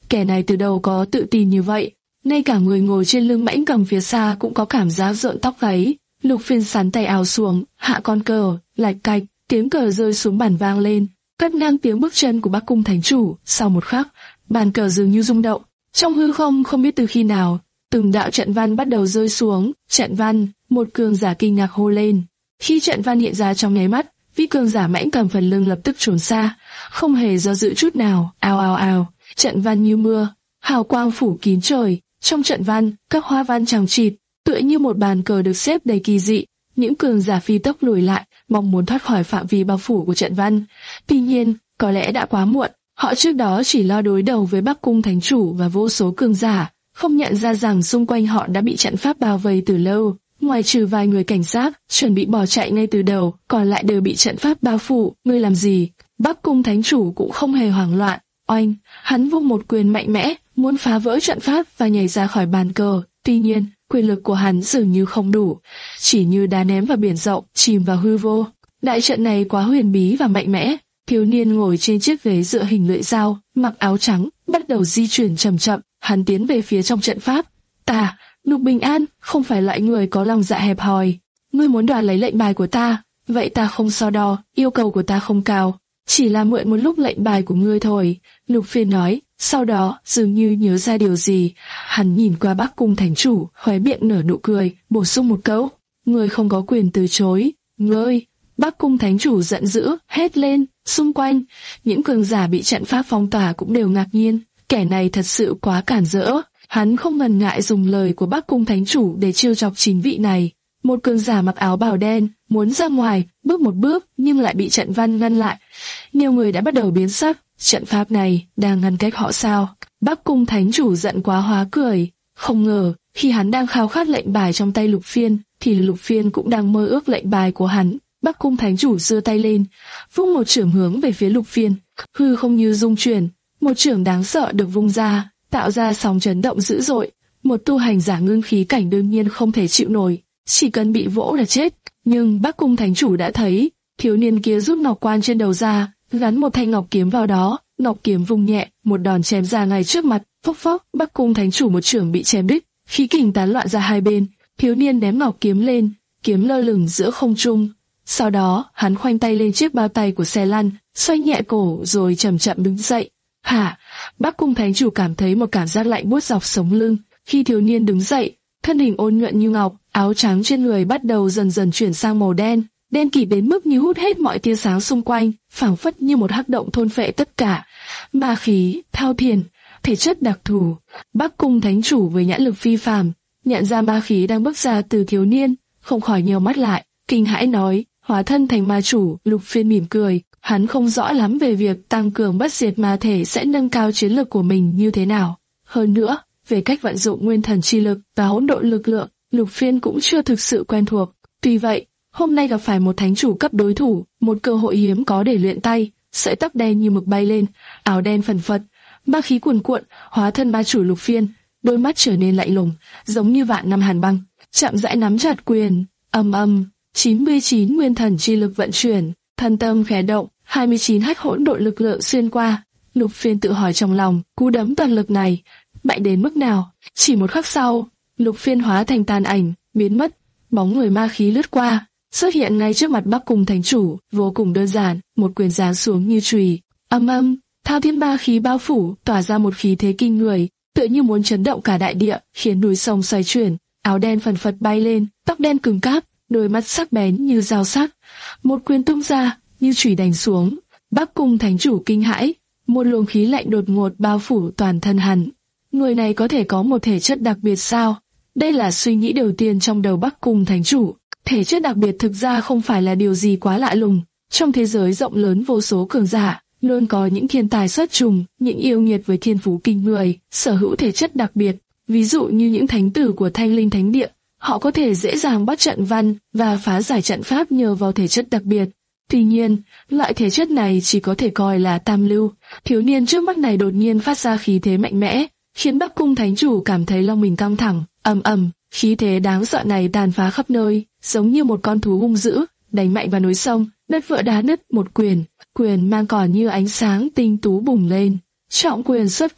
kẻ này từ đầu có tự tin như vậy. Ngay cả người ngồi trên lưng mãnh cầm phía xa cũng có cảm giác rợn tóc gáy. Lục Phiên sắn tay áo xuống, hạ con cờ, lạch cạch, tiếng cờ rơi xuống bàn vang lên, cắt ngang tiếng bước chân của Bắc Cung Thánh Chủ. Sau một khắc, bàn cờ dường như rung động. Trong hư không không biết từ khi nào, từng đạo trận văn bắt đầu rơi xuống. Trận văn, một cường giả kinh ngạc hô lên. Khi trận văn hiện ra trong nháy mắt, vị cường giả mãnh cầm phần lưng lập tức trốn xa, không hề do dự chút nào. Ào ào ào, trận văn như mưa, hào quang phủ kín trời. Trong trận văn, các hoa văn chằng chịt, tựa như một bàn cờ được xếp đầy kỳ dị. Những cường giả phi tốc lùi lại, mong muốn thoát khỏi phạm vi bao phủ của trận văn. Tuy nhiên, có lẽ đã quá muộn. Họ trước đó chỉ lo đối đầu với Bắc Cung Thánh Chủ và vô số cường giả, không nhận ra rằng xung quanh họ đã bị trận pháp bao vây từ lâu. Ngoài trừ vài người cảnh sát, chuẩn bị bỏ chạy ngay từ đầu, còn lại đều bị trận pháp bao phủ. Ngươi làm gì? Bắc Cung Thánh Chủ cũng không hề hoảng loạn. Oanh, hắn vung một quyền mạnh mẽ, muốn phá vỡ trận pháp và nhảy ra khỏi bàn cờ. Tuy nhiên, quyền lực của hắn dường như không đủ, chỉ như đá ném vào biển rộng, chìm vào hư vô. Đại trận này quá huyền bí và mạnh mẽ. Thiếu niên ngồi trên chiếc ghế dựa hình lưỡi dao, mặc áo trắng, bắt đầu di chuyển chậm chậm. Hắn tiến về phía trong trận pháp. Ta, Lục Bình An, không phải loại người có lòng dạ hẹp hòi. Ngươi muốn đoạt lấy lệnh bài của ta, vậy ta không so đo, yêu cầu của ta không cao, chỉ là mượn một lúc lệnh bài của ngươi thôi. Lục Phiên nói. Sau đó, dường như nhớ ra điều gì, hắn nhìn qua Bắc Cung Thánh Chủ, khóe miệng nở nụ cười, bổ sung một câu: ngươi không có quyền từ chối. Ngươi! Bắc Cung Thánh Chủ giận dữ, hét lên. Xung quanh, những cường giả bị trận pháp phong tỏa cũng đều ngạc nhiên. Kẻ này thật sự quá cản rỡ. Hắn không ngần ngại dùng lời của Bắc Cung Thánh Chủ để trêu chọc chính vị này. Một cường giả mặc áo bào đen muốn ra ngoài, bước một bước nhưng lại bị trận văn ngăn lại. Nhiều người đã bắt đầu biến sắc. Trận pháp này đang ngăn cách họ sao? Bắc Cung Thánh Chủ giận quá hóa cười. Không ngờ, khi hắn đang khao khát lệnh bài trong tay Lục Phiên, thì Lục Phiên cũng đang mơ ước lệnh bài của hắn. Bắc Cung Thánh Chủ giơ tay lên, vung một chưởng hướng về phía Lục Phiên. Hư không như rung chuyển, một chưởng đáng sợ được vung ra, tạo ra sóng chấn động dữ dội. Một tu hành giả ngưng khí cảnh đương nhiên không thể chịu nổi, chỉ cần bị vỗ là chết. Nhưng Bắc Cung Thánh Chủ đã thấy, thiếu niên kia rút ngọc quan trên đầu ra, gắn một thanh ngọc kiếm vào đó. Ngọc kiếm vung nhẹ, một đòn chém ra ngay trước mặt. Phốc phốc, Bắc Cung Thánh Chủ một chưởng bị chém đứt, khí kình tán loạn ra hai bên. Thiếu niên ném ngọc kiếm lên, kiếm lơ lửng giữa không trung. Sau đó, hắn khoanh tay lên chiếc bao tay của xe lăn, xoay nhẹ cổ rồi chậm chậm đứng dậy. Hả? Bắc Cung Thánh Chủ cảm thấy một cảm giác lạnh buốt dọc sống lưng. Khi thiếu niên đứng dậy, thân hình ôn nhuận như ngọc, áo trắng trên người bắt đầu dần dần chuyển sang màu đen, đen kịt đến mức như hút hết mọi tia sáng xung quanh, phảng phất như một hắc động thôn phệ tất cả. Ma khí, thao thiền, thể chất đặc thù. Bắc Cung Thánh Chủ với nhãn lực phi phàm, nhận ra ma khí đang bước ra từ thiếu niên, không khỏi nheo mắt lại, kinh hãi nói: hóa thân thành ma chủ. Lục Phiên mỉm cười, hắn không rõ lắm về việc tăng cường bất diệt ma thể sẽ nâng cao chiến lực của mình như thế nào. Hơn nữa, về cách vận dụng nguyên thần chi lực và hỗn độn lực lượng, Lục Phiên cũng chưa thực sự quen thuộc. Tuy vậy, hôm nay gặp phải một thánh chủ cấp đối thủ, một cơ hội hiếm có để luyện tay. Sợi tóc đen như mực bay lên, áo đen phần phật, ma khí cuồn cuộn, hóa thân ma chủ Lục Phiên, đôi mắt trở nên lạnh lùng, giống như vạn năm hàn băng, chậm rãi nắm chặt quyền. Âm âm, chín mươi chín nguyên thần chi lực vận chuyển, thân tâm khẽ động, hai mươi chín hắc hỗn độn lực lượng xuyên qua. Lục Phiên tự hỏi trong lòng, cú đấm toàn lực này mạnh đến mức nào? Chỉ một khắc sau, Lục Phiên hóa thành tàn ảnh, biến mất, bóng người ma khí lướt qua, xuất hiện ngay trước mặt Bắc Cung Thánh Chủ. Vô cùng đơn giản, một quyền giáng xuống như chùy. Âm âm, thao thiên ba khí bao phủ, tỏa ra một khí thế kinh người, tựa như muốn chấn động cả đại địa, khiến núi sông xoay chuyển. Áo đen phần phật bay lên, tóc đen cứng cáp, đôi mắt sắc bén như dao sắc. Một quyền tung ra, như chùy đánh xuống. Bắc Cung Thánh Chủ kinh hãi, một luồng khí lạnh đột ngột bao phủ toàn thân hắn. Người này có thể có một thể chất đặc biệt sao? Đây là suy nghĩ đầu tiên trong đầu Bắc Cung Thánh Chủ. Thể chất đặc biệt thực ra không phải là điều gì quá lạ lùng. Trong thế giới rộng lớn vô số cường giả, luôn có những thiên tài xuất trùng, những yêu nghiệt với thiên phú kinh người, sở hữu thể chất đặc biệt. Ví dụ như những thánh tử của Thanh Linh Thánh Địa, họ có thể dễ dàng bắt trận văn và phá giải trận pháp nhờ vào thể chất đặc biệt. Tuy nhiên, loại thể chất này chỉ có thể coi là tam lưu. Thiếu niên trước mắt này đột nhiên phát ra khí thế mạnh mẽ, khiến Bắc Cung Thánh Chủ cảm thấy lòng mình căng thẳng. Ầm ầm, khí thế đáng sợ này tàn phá khắp nơi, giống như một con thú hung dữ, đánh mạnh vào núi sông, đất vỡ đá nứt. Một quyền, quyền mang cỏ như ánh sáng tinh tú bùng lên, trọng quyền xuất kích.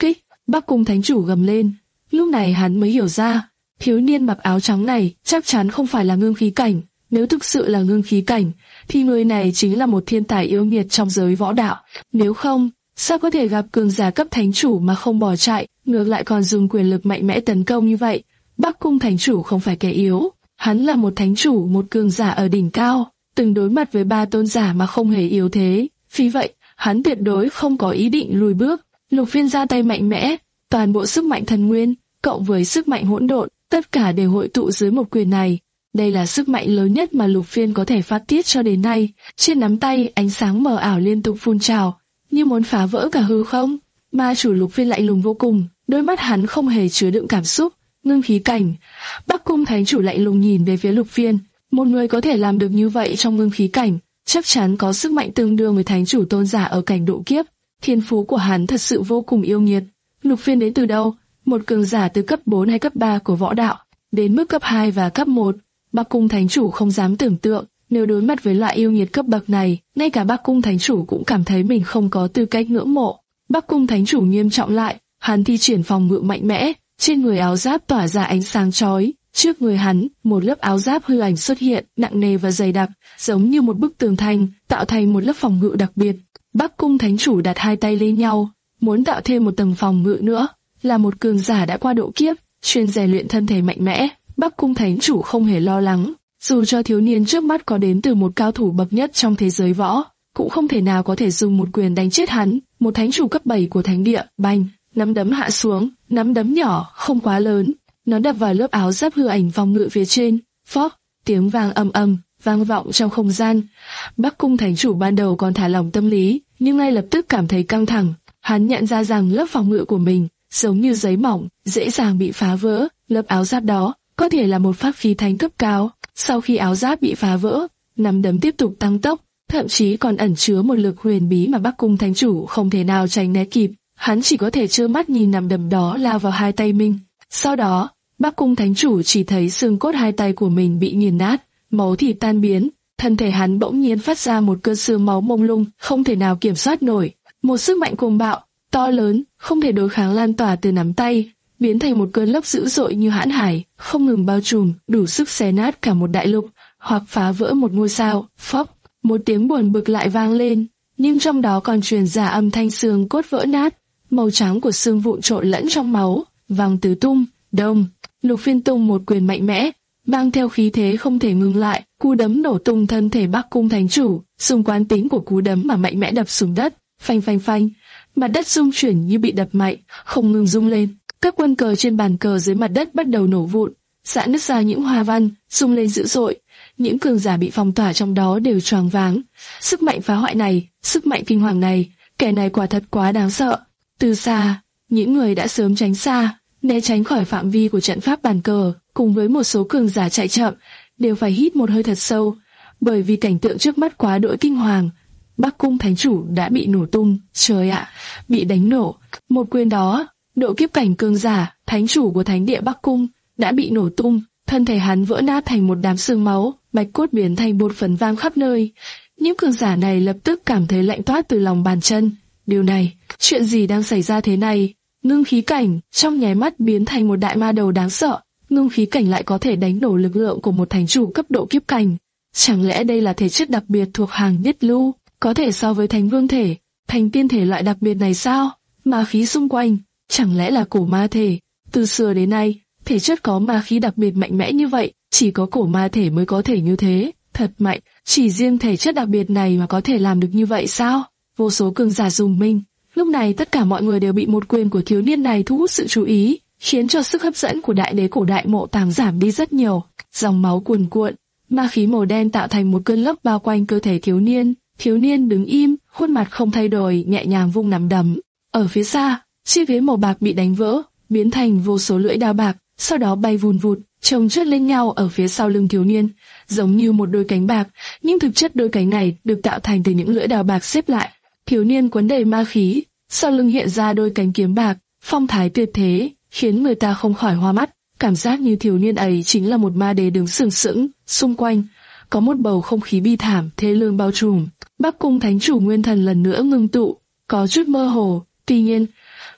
Bắc Cung Thánh Chủ gầm lên. Lúc này hắn mới hiểu ra, thiếu niên mặc áo trắng này chắc chắn không phải là ngưng khí cảnh. Nếu thực sự là ngưng khí cảnh, thì người này chính là một thiên tài yêu nghiệt trong giới võ đạo. Nếu không, sao có thể gặp cường giả cấp thánh chủ mà không bỏ chạy, ngược lại còn dùng quyền lực mạnh mẽ tấn công như vậy? Bắc Cung Thánh Chủ không phải kẻ yếu, hắn là một thánh chủ, một cường giả ở đỉnh cao, từng đối mặt với ba tôn giả mà không hề yếu thế. Vì vậy, hắn tuyệt đối không có ý định lùi bước. Lục Phiên ra tay mạnh mẽ, toàn bộ sức mạnh thần nguyên, cộng với sức mạnh hỗn độn, tất cả đều hội tụ dưới một quyền này. Đây là sức mạnh lớn nhất mà Lục Phiên có thể phát tiết cho đến nay. Trên nắm tay, ánh sáng mờ ảo liên tục phun trào, như muốn phá vỡ cả hư không. Ma chủ Lục Phiên lạnh lùng vô cùng, đôi mắt hắn không hề chứa đựng cảm xúc. Ngưng khí cảnh. Bắc Cung Thánh Chủ lạnh lùng nhìn về phía Lục Phiên. Một người có thể làm được như vậy trong ngưng khí cảnh, chắc chắn có sức mạnh tương đương với thánh chủ tôn giả ở cảnh độ kiếp. Thiên phú của hắn thật sự vô cùng yêu nghiệt. Lục Phiên đến từ đâu? Một cường giả từ cấp bốn hay cấp ba của võ đạo, đến mức cấp hai và cấp một. Bắc Cung Thánh Chủ không dám tưởng tượng, nếu đối mặt với loại yêu nghiệt cấp bậc này, ngay cả Bắc Cung Thánh Chủ cũng cảm thấy mình không có tư cách ngưỡng mộ. Bắc Cung Thánh Chủ nghiêm trọng lại, hắn thi triển phòng ngự mạnh mẽ, trên người áo giáp tỏa ra ánh sáng chói. Trước người hắn, một lớp áo giáp hư ảnh xuất hiện, nặng nề và dày đặc, giống như một bức tường thành, tạo thành một lớp phòng ngự đặc biệt. Bắc Cung Thánh Chủ đặt hai tay lên nhau, muốn tạo thêm một tầng phòng ngự nữa. Là một cường giả đã qua độ kiếp, chuyên rèn luyện thân thể mạnh mẽ, Bắc Cung Thánh Chủ không hề lo lắng. Dù cho thiếu niên trước mắt có đến từ một cao thủ bậc nhất trong thế giới võ, cũng không thể nào có thể dùng một quyền đánh chết hắn. Một thánh chủ cấp bảy của thánh địa, bành, nắm đấm hạ xuống, nắm đấm nhỏ, không quá lớn, nó đập vào lớp áo giáp hư ảnh phòng ngự phía trên. Phốc, tiếng vang ầm ầm vang vọng trong không gian. Bắc Cung Thánh Chủ ban đầu còn thả lỏng tâm lý, nhưng ngay lập tức cảm thấy căng thẳng. Hắn nhận ra rằng lớp phòng ngự của mình giống như giấy mỏng, dễ dàng bị phá vỡ. Lớp áo giáp đó có thể là một pháp khí thánh cấp cao. Sau khi áo giáp bị phá vỡ, nắm đấm tiếp tục tăng tốc, thậm chí còn ẩn chứa một lực huyền bí mà Bắc Cung Thánh Chủ không thể nào tránh né kịp. Hắn chỉ có thể trơ mắt nhìn nắm đấm đó lao vào hai tay mình. Sau đó, Bắc Cung Thánh Chủ chỉ thấy xương cốt hai tay của mình bị nghiền nát, máu thịt tan biến, thân thể hắn bỗng nhiên phát ra một cơn sương máu mông lung, không thể nào kiểm soát nổi. Một sức mạnh cuồng bạo, to lớn, không thể đối kháng lan tỏa từ nắm tay, biến thành một cơn lốc dữ dội như hãn hải, không ngừng bao trùm, đủ sức xé nát cả một đại lục, hoặc phá vỡ một ngôi sao. Phốc, một tiếng buồn bực lại vang lên, nhưng trong đó còn truyền ra âm thanh xương cốt vỡ nát, màu trắng của xương vụn trộn lẫn trong máu, văng tứ tung. Đông, Lục Phiên tung một quyền mạnh mẽ, mang theo khí thế không thể ngừng lại, cú đấm nổ tung thân thể Bắc Cung Thánh Chủ, dùng quán tính của cú đấm mà mạnh mẽ đập xuống đất, phanh phanh phanh, mặt đất rung chuyển như bị đập mạnh, không ngừng rung lên. Các quân cờ trên bàn cờ dưới mặt đất bắt đầu nổ vụn, rã nứt ra những hoa văn, rung lên dữ dội. Những cường giả bị phong tỏa trong đó đều choáng váng. Sức mạnh phá hoại này, sức mạnh kinh hoàng này, kẻ này quả thật quá đáng sợ. Từ xa, những người đã sớm tránh xa, né tránh khỏi phạm vi của trận pháp bàn cờ, cùng với một số cường giả chạy chậm, đều phải hít một hơi thật sâu, bởi vì cảnh tượng trước mắt quá đỗi kinh hoàng. Bắc Cung Thánh Chủ đã bị nổ tung, trời ạ, bị đánh nổ. Một quyền đó, độ kiếp cảnh cường giả, thánh chủ của thánh địa Bắc Cung, đã bị nổ tung, thân thể hắn vỡ nát thành một đám xương máu, bạch cốt biến thành bột phấn vang khắp nơi. Những cường giả này lập tức cảm thấy lạnh toát từ lòng bàn chân. Điều này, chuyện gì đang xảy ra thế này? Ngưng khí cảnh trong nháy mắt biến thành một đại ma đầu đáng sợ. Ngưng khí cảnh lại có thể đánh đổ lực lượng của một thánh chủ cấp độ kiếp cảnh. Chẳng lẽ đây là thể chất đặc biệt thuộc hàng nhất lưu, có thể so với thánh vương thể, thành tiên thể loại đặc biệt này sao? Ma khí xung quanh, chẳng lẽ là cổ ma thể? Từ xưa đến nay, thể chất có ma khí đặc biệt mạnh mẽ như vậy, chỉ có cổ ma thể mới có thể như thế. Thật mạnh, chỉ riêng thể chất đặc biệt này mà có thể làm được như vậy sao? Vô số cường giả rùng mình. Lúc này tất cả mọi người đều bị một quyền của thiếu niên này thu hút sự chú ý, khiến cho sức hấp dẫn của đại đế cổ đại Mộ Tàng giảm đi rất nhiều. Dòng máu cuồn cuộn, ma khí màu đen tạo thành một cơn lốc bao quanh cơ thể thiếu niên. Thiếu niên đứng im, khuôn mặt không thay đổi, nhẹ nhàng vung nắm đấm. Ở phía xa, chiếc ghế màu bạc bị đánh vỡ, biến thành vô số lưỡi dao bạc, sau đó bay vùn vụt, chồng chất lên nhau ở phía sau lưng thiếu niên, giống như một đôi cánh bạc, nhưng thực chất đôi cánh này được tạo thành từ những lưỡi dao bạc xếp lại. Thiếu niên quấn đầy ma khí, sau lưng hiện ra đôi cánh kiếm bạc, phong thái tuyệt thế, khiến người ta không khỏi hoa mắt, cảm giác như thiếu niên ấy chính là một ma đế đứng sừng sững. Xung quanh có một bầu không khí bi thảm, thê lương bao trùm. Bắc Cung Thánh Chủ nguyên thần lần nữa ngưng tụ, có chút mơ hồ. Tuy nhiên,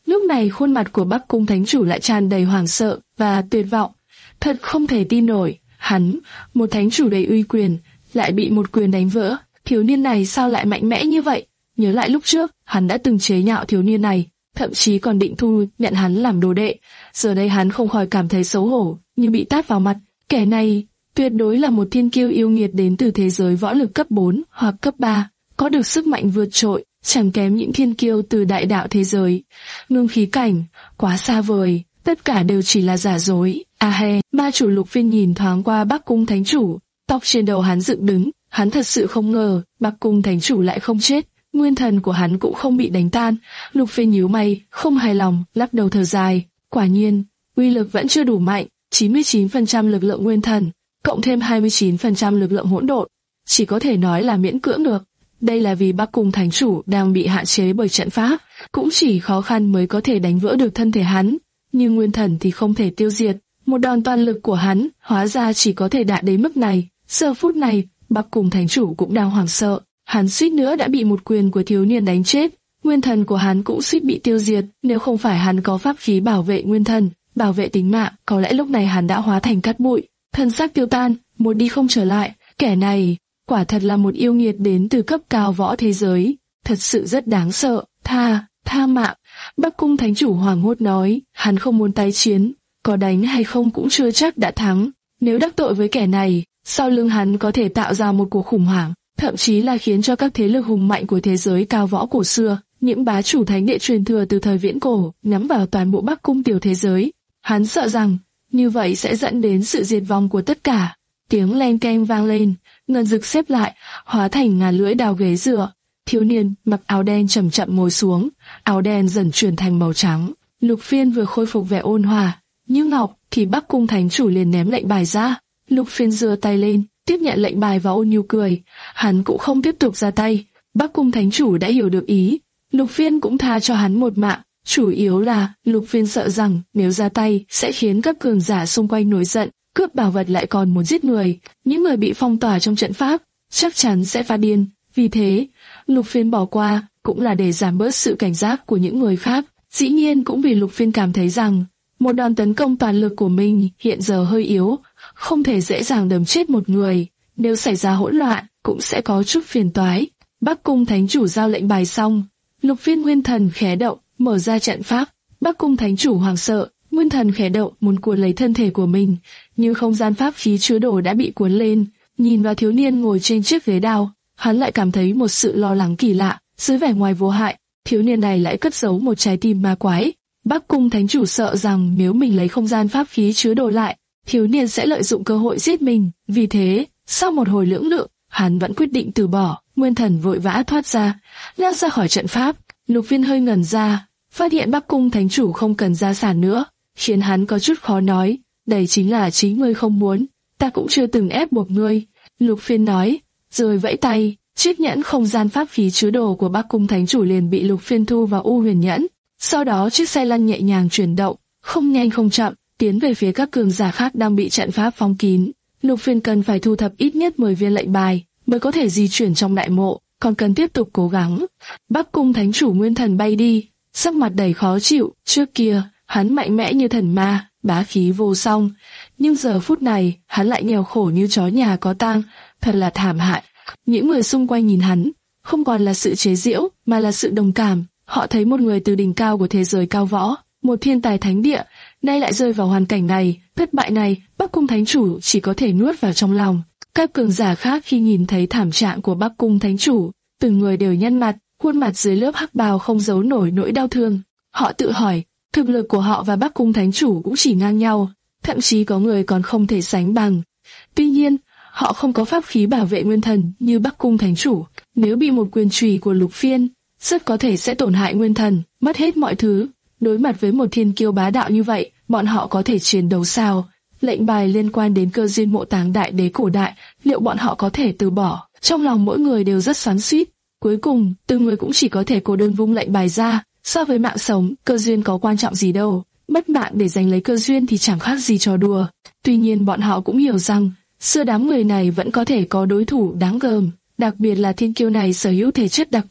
Lúc này khuôn mặt của Bắc Cung Thánh Chủ lại tràn đầy hoảng sợ và tuyệt vọng. Thật không thể tin nổi, hắn, một thánh chủ đầy uy quyền, lại bị một quyền đánh vỡ. Thiếu niên này sao lại mạnh mẽ như vậy? Nhớ lại lúc trước, hắn đã từng chế nhạo thiếu niên này, thậm chí còn định thu nhận hắn làm đồ đệ. Giờ đây hắn không khỏi cảm thấy xấu hổ, như bị tát vào mặt. Kẻ này tuyệt đối là một thiên kiêu yêu nghiệt đến từ thế giới võ lực cấp bốn hoặc cấp ba, có được sức mạnh vượt trội, chẳng kém những thiên kiêu từ đại đạo thế giới. Ngưng khí cảnh, quá xa vời, tất cả đều chỉ là giả dối. A he, ma chủ Lục Phiên nhìn thoáng qua Bắc Cung Thánh Chủ, tóc trên đầu hắn dựng đứng, hắn thật sự không ngờ Bắc Cung Thánh Chủ lại không chết, nguyên thần của hắn cũng không bị đánh tan. Lục Phiên nhíu mày, không hài lòng, lắc đầu thở dài. Quả nhiên, uy lực vẫn chưa đủ mạnh, chín mươi chín phần trăm lực lượng nguyên thần, cộng thêm hai mươi chín phần trăm lực lượng hỗn độn, chỉ có thể nói là miễn cưỡng được. Đây là vì Bắc Cung Thánh Chủ đang bị hạn chế bởi trận pháp, cũng chỉ khó khăn mới có thể đánh vỡ được thân thể hắn, nhưng nguyên thần thì không thể tiêu diệt. Một đòn toàn lực của hắn, hóa ra chỉ có thể đạt đến mức này. Giờ phút này, Bắc Cung Thánh Chủ cũng đang hoảng sợ, hắn suýt nữa đã bị một quyền của thiếu niên đánh chết, nguyên thần của hắn cũng suýt bị tiêu diệt. Nếu không phải hắn có pháp khí bảo vệ nguyên thần, bảo vệ tính mạng, có lẽ lúc này hắn đã hóa thành cát bụi, thân xác tiêu tan, một đi không trở lại. Kẻ này quả thật là một yêu nghiệt đến từ cấp cao võ thế giới, thật sự rất đáng sợ. Tha, tha mạng. Bắc Cung Thánh Chủ hoảng hốt nói, hắn không muốn tái chiến, có đánh hay không cũng chưa chắc đã thắng. Nếu đắc tội với kẻ này, sau lưng hắn có thể tạo ra một cuộc khủng hoảng, thậm chí là khiến cho các thế lực hùng mạnh của thế giới cao võ cổ xưa, những bá chủ thánh địa truyền thừa từ thời viễn cổ, nhắm vào toàn bộ Bắc Cung tiểu thế giới. Hắn sợ rằng như vậy sẽ dẫn đến sự diệt vong của tất cả. Tiếng len keng vang lên, ngân dực xếp lại, hóa thành ngàn lưỡi đao ghế dựa. Thiếu niên mặc áo đen chậm chậm ngồi xuống, áo đen dần chuyển thành màu trắng. Lục Phiên vừa khôi phục vẻ ôn hòa như ngọc, thì Bắc Cung Thánh Chủ liền ném lệnh bài ra. Lục Phiên giơ tay lên, tiếp nhận lệnh bài và ôn nhu cười. Hắn cũng không tiếp tục ra tay. Bắc Cung Thánh Chủ đã hiểu được ý, Lục Phiên cũng tha cho hắn một mạng. Chủ yếu là Lục Phiên sợ rằng nếu ra tay sẽ khiến các cường giả xung quanh nổi giận, cướp bảo vật lại còn muốn giết người. Những người bị phong tỏa trong trận pháp chắc chắn sẽ phát điên. Vì thế, Lục Phiên bỏ qua cũng là để giảm bớt sự cảnh giác của những người khác. Dĩ nhiên cũng vì Lục Phiên cảm thấy rằng một đòn tấn công toàn lực của mình hiện giờ hơi yếu, không thể dễ dàng đâm chết một người. Nếu xảy ra hỗn loạn, cũng sẽ có chút phiền toái. Bắc Cung Thánh Chủ giao lệnh bài xong, Lục Phiên nguyên thần khẽ động, mở ra trận pháp. Bắc Cung Thánh Chủ hoảng sợ, nguyên thần khẽ động muốn cuốn lấy thân thể của mình, nhưng không gian pháp khí chứa đồ đã bị cuốn lên. Nhìn vào thiếu niên ngồi trên chiếc ghế đao, hắn lại cảm thấy một sự lo lắng kỳ lạ. Dưới vẻ ngoài vô hại, thiếu niên này lại cất giấu một trái tim ma quái. Bắc Cung Thánh Chủ sợ rằng nếu mình lấy không gian pháp khí chứa đồ lại, thiếu niên sẽ lợi dụng cơ hội giết mình. Vì thế, sau một hồi lưỡng lự, hắn vẫn quyết định từ bỏ. Nguyên thần vội vã thoát ra, leo ra khỏi trận pháp. Lục Phiên hơi ngẩn ra, phát hiện Bắc Cung Thánh Chủ không cần gia sản nữa, khiến hắn có chút khó nói. Đây chính là chính ngươi không muốn, ta cũng chưa từng ép buộc ngươi. Lục Phiên nói, rồi vẫy tay, chiếc nhẫn không gian pháp khí chứa đồ của Bắc Cung Thánh Chủ liền bị Lục Phiên thu vào U Huyền Nhẫn. Sau đó chiếc xe lăn nhẹ nhàng chuyển động, không nhanh không chậm, tiến về phía các cường giả khác đang bị trận pháp phong kín. Lục Phiên cần phải thu thập ít nhất mười viên lệnh bài mới có thể di chuyển trong đại mộ, còn cần tiếp tục cố gắng. Bắc Cung Thánh Chủ nguyên thần bay đi, sắc mặt đầy khó chịu. Trước kia, hắn mạnh mẽ như thần ma, bá khí vô song, nhưng giờ phút này, hắn lại nghèo khổ như chó nhà có tang, thật là thảm hại. Những người xung quanh nhìn hắn, không còn là sự chế giễu, mà là sự đồng cảm. Họ thấy một người từ đỉnh cao của thế giới cao võ, một thiên tài thánh địa, nay lại rơi vào hoàn cảnh này, thất bại này. Bắc Cung Thánh Chủ chỉ có thể nuốt vào trong lòng. Các cường giả khác khi nhìn thấy thảm trạng của Bắc Cung Thánh Chủ, từng người đều nhăn mặt, khuôn mặt dưới lớp hắc bào không giấu nổi nỗi đau thương. Họ tự hỏi, thực lực của họ và Bắc Cung Thánh Chủ cũng chỉ ngang nhau, thậm chí có người còn không thể sánh bằng. Tuy nhiên, họ không có pháp khí bảo vệ nguyên thần như Bắc Cung Thánh Chủ. Nếu bị một quyền chùy của Lục Phiên, rất có thể sẽ tổn hại nguyên thần, mất hết mọi thứ. Đối mặt với một thiên kiêu bá đạo như vậy, bọn họ có thể chiến đấu sao? Lệnh bài liên quan đến cơ duyên mộ táng đại đế cổ đại, liệu bọn họ có thể từ bỏ? Trong lòng mỗi người đều rất xoắn xuýt. Cuối cùng, từng người cũng chỉ có thể cô đơn vung lệnh bài ra. So với mạng sống, cơ duyên có quan trọng gì đâu. Mất mạng để giành lấy cơ duyên thì chẳng khác gì trò đùa. Tuy nhiên bọn họ cũng hiểu rằng, xưa đám người này vẫn có thể có đối thủ đáng gờm. Đặc biệt là thiên kiêu này sở hữu thể chất đặc thù,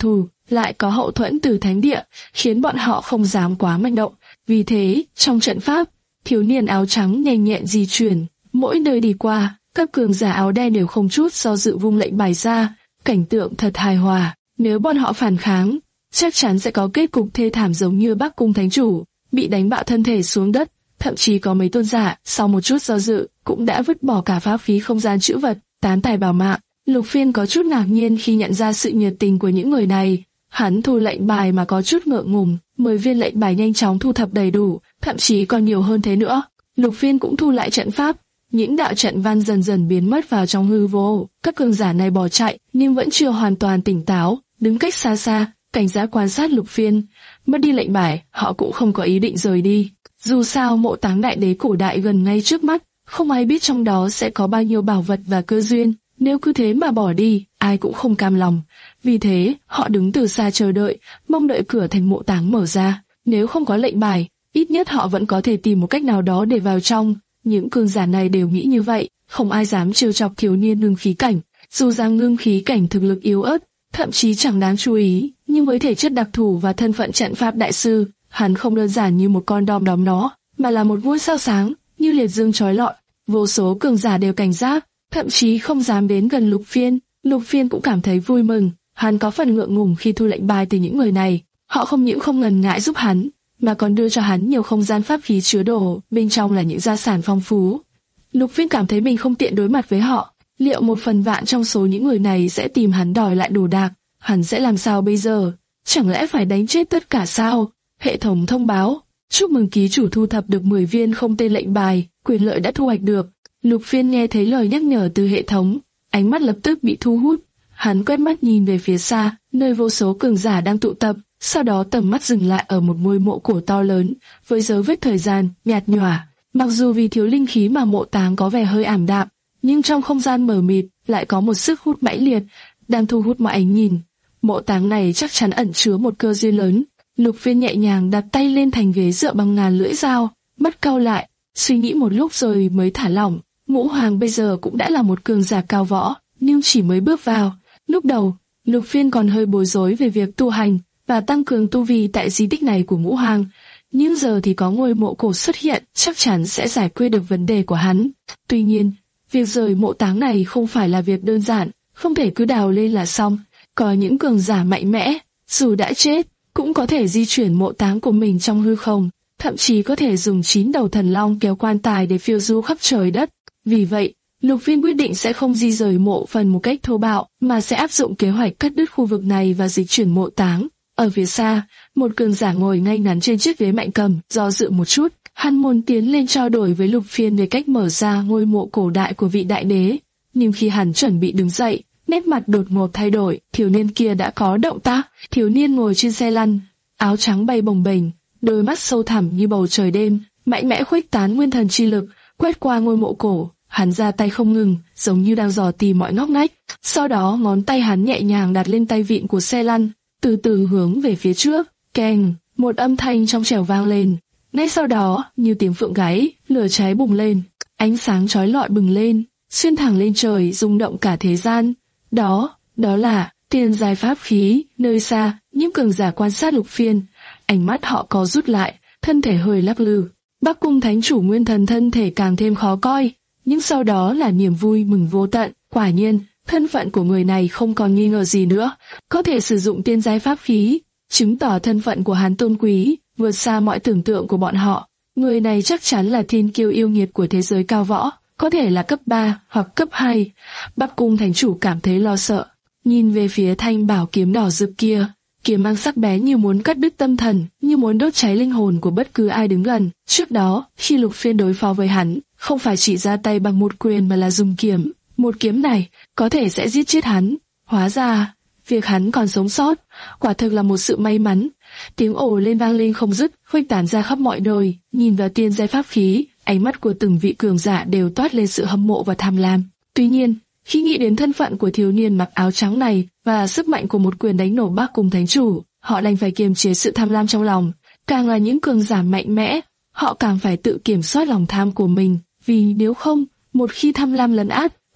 lại có hậu thuẫn từ thánh địa, khiến bọn họ không dám quá manh động. Vì thế, trong trận pháp, thiếu niên áo trắng nhanh nhẹn di chuyển, mỗi nơi đi qua, các cường giả áo đen đều không chút do dự vung lệnh bài ra, cảnh tượng thật hài hòa. Nếu bọn họ phản kháng, chắc chắn sẽ có kết cục thê thảm giống như Bắc Cung Thánh Chủ, bị đánh bạo thân thể xuống đất. Thậm chí có mấy tôn giả, sau một chút do dự, cũng đã vứt bỏ cả pháp khí không gian trữ vật, tán tài bảo mạng. Lục Phiên có chút ngạc nhiên khi nhận ra sự nhiệt tình của những người này. Hắn thu lệnh bài mà có chút ngượng ngùng, mười viên lệnh bài nhanh chóng thu thập đầy đủ, thậm chí còn nhiều hơn thế nữa. Lục Phiên cũng thu lại trận pháp, những đạo trận văn dần dần biến mất vào trong hư vô. Các cường giả này bỏ chạy, nhưng vẫn chưa hoàn toàn tỉnh táo, đứng cách xa xa, cảnh giác quan sát Lục Phiên. Mất đi lệnh bài, họ cũng không có ý định rời đi. Dù sao mộ táng đại đế cổ đại gần ngay trước mắt, không ai biết trong đó sẽ có bao nhiêu bảo vật và cơ duyên. Nếu cứ thế mà bỏ đi, ai cũng không cam lòng. Vì thế, họ đứng từ xa chờ đợi, mong đợi cửa thành mộ táng mở ra. Nếu không có lệnh bài, ít nhất họ vẫn có thể tìm một cách nào đó để vào trong. Những cường giả này đều nghĩ như vậy, không ai dám trêu chọc thiếu niên ngưng khí cảnh. Dù rằng ngưng khí cảnh thực lực yếu ớt, thậm chí chẳng đáng chú ý, nhưng với thể chất đặc thù và thân phận trận pháp đại sư, hắn không đơn giản như một con đom đóm nó, mà là một ngôi sao sáng, như liệt dương chói lọi. Vô số cường giả đều cảnh giác, thậm chí không dám đến gần Lục Phiên. Lục Phiên cũng cảm thấy vui mừng, hắn có phần ngượng ngùng khi thu lệnh bài từ những người này. Họ không những không ngần ngại giúp hắn, mà còn đưa cho hắn nhiều không gian pháp khí chứa đồ, bên trong là những gia sản phong phú. Lục Phiên cảm thấy mình không tiện đối mặt với họ. Liệu một phần vạn trong số những người này sẽ tìm hắn đòi lại đồ đạc? Hắn sẽ làm sao bây giờ? Chẳng lẽ phải đánh chết tất cả sao? Hệ thống thông báo, chúc mừng ký chủ thu thập được mười viên không tên lệnh bài, quyền lợi đã thu hoạch được. Lục Phiên nghe thấy lời nhắc nhở từ hệ thống, ánh mắt lập tức bị thu hút. Hắn quét mắt nhìn về phía xa, nơi vô số cường giả đang tụ tập, sau đó tầm mắt dừng lại ở một ngôi mộ cổ to lớn, với dấu vết thời gian nhạt nhòa. Mặc dù vì thiếu linh khí mà mộ táng có vẻ hơi ảm đạm, nhưng trong không gian mờ mịt lại có một sức hút mãnh liệt, đang thu hút mọi ánh nhìn. Mộ táng này chắc chắn ẩn chứa một cơ duyên lớn. Lục Phiên nhẹ nhàng đặt tay lên thành ghế dựa bằng ngàn lưỡi dao, mắt cau lại, suy nghĩ một lúc rồi mới thả lỏng. Ngũ Hoàng bây giờ cũng đã là một cường giả cao võ, nhưng chỉ mới bước vào. Lúc đầu, Lục Phiên còn hơi bối rối về việc tu hành và tăng cường tu vi tại di tích này của Ngũ Hoàng, nhưng giờ thì có ngôi mộ cổ xuất hiện, chắc chắn sẽ giải quyết được vấn đề của hắn. Tuy nhiên, việc rời mộ táng này không phải là việc đơn giản, không thể cứ đào lên là xong. Có những cường giả mạnh mẽ, dù đã chết, cũng có thể di chuyển mộ táng của mình trong hư không, thậm chí có thể dùng chín đầu thần long kéo quan tài để phiêu du khắp trời đất. Vì vậy, Lục Phiên quyết định sẽ không di rời mộ phần một cách thô bạo, mà sẽ áp dụng kế hoạch cắt đứt khu vực này và dịch chuyển mộ táng. Ở phía xa, một cường giả ngồi ngay ngắn trên chiếc ghế mạnh cầm, do dự một chút, hắn muốn tiến lên trao đổi với Lục Phiên về cách mở ra ngôi mộ cổ đại của vị đại đế. Nhưng khi hắn chuẩn bị đứng dậy, nét mặt đột ngột thay đổi, thiếu niên kia đã có động tác. Thiếu niên ngồi trên xe lăn, áo trắng bay bồng bềnh, đôi mắt sâu thẳm như bầu trời đêm, mạnh mẽ khuếch tán nguyên thần chi lực, quét qua ngôi mộ cổ. Hắn ra tay không ngừng, giống như đang dò tìm mọi ngóc ngách. Sau đó ngón tay hắn nhẹ nhàng đặt lên tay vịn của xe lăn, từ từ hướng về phía trước. Keng, một âm thanh trong trẻo vang lên. Ngay sau đó, như tiếng phượng gáy, lửa cháy bùng lên, ánh sáng chói lọi bừng lên, xuyên thẳng lên trời, rung động cả thế gian. Đó, đó là tiên giai pháp khí. Nơi xa, những cường giả quan sát Lục Phiên, ánh mắt họ co rút lại, thân thể hơi lắc lư. Bắc Cung Thánh Chủ nguyên thần thân thể càng thêm khó coi, nhưng sau đó là niềm vui mừng vô tận. Quả nhiên, thân phận của người này không còn nghi ngờ gì nữa, có thể sử dụng tiên giai pháp khí, chứng tỏ thân phận của hắn tôn quý, vượt xa mọi tưởng tượng của bọn họ. Người này chắc chắn là thiên kiêu yêu nghiệt của thế giới cao võ, có thể là cấp ba hoặc cấp hai. Bắc Cung Thánh Chủ cảm thấy lo sợ, nhìn về phía thanh bảo kiếm đỏ rực kia, kiếm mang sắc bén như muốn cắt đứt tâm thần, như muốn đốt cháy linh hồn của bất cứ ai đứng gần. Trước đó, khi Lục Phiên đối phó với hắn, không phải chỉ ra tay bằng một quyền mà là dùng kiếm. Một kiếm này có thể sẽ giết chết hắn. Hóa ra, việc hắn còn sống sót, quả thực là một sự may mắn. Tiếng ồ lên vang lên không dứt, khuếch tán ra khắp mọi nơi. Nhìn vào tiên giai pháp khí, ánh mắt của từng vị cường giả đều toát lên sự hâm mộ và tham lam. Tuy nhiên, khi nghĩ đến thân phận của thiếu niên mặc áo trắng này và sức mạnh của một quyền đánh nổ Bắc Cung Thánh Chủ, họ đành phải kiềm chế sự tham lam trong lòng. Càng là những cường giả mạnh mẽ, họ càng phải tự kiểm soát lòng tham của mình, vì nếu không, một khi tham lam lấn át,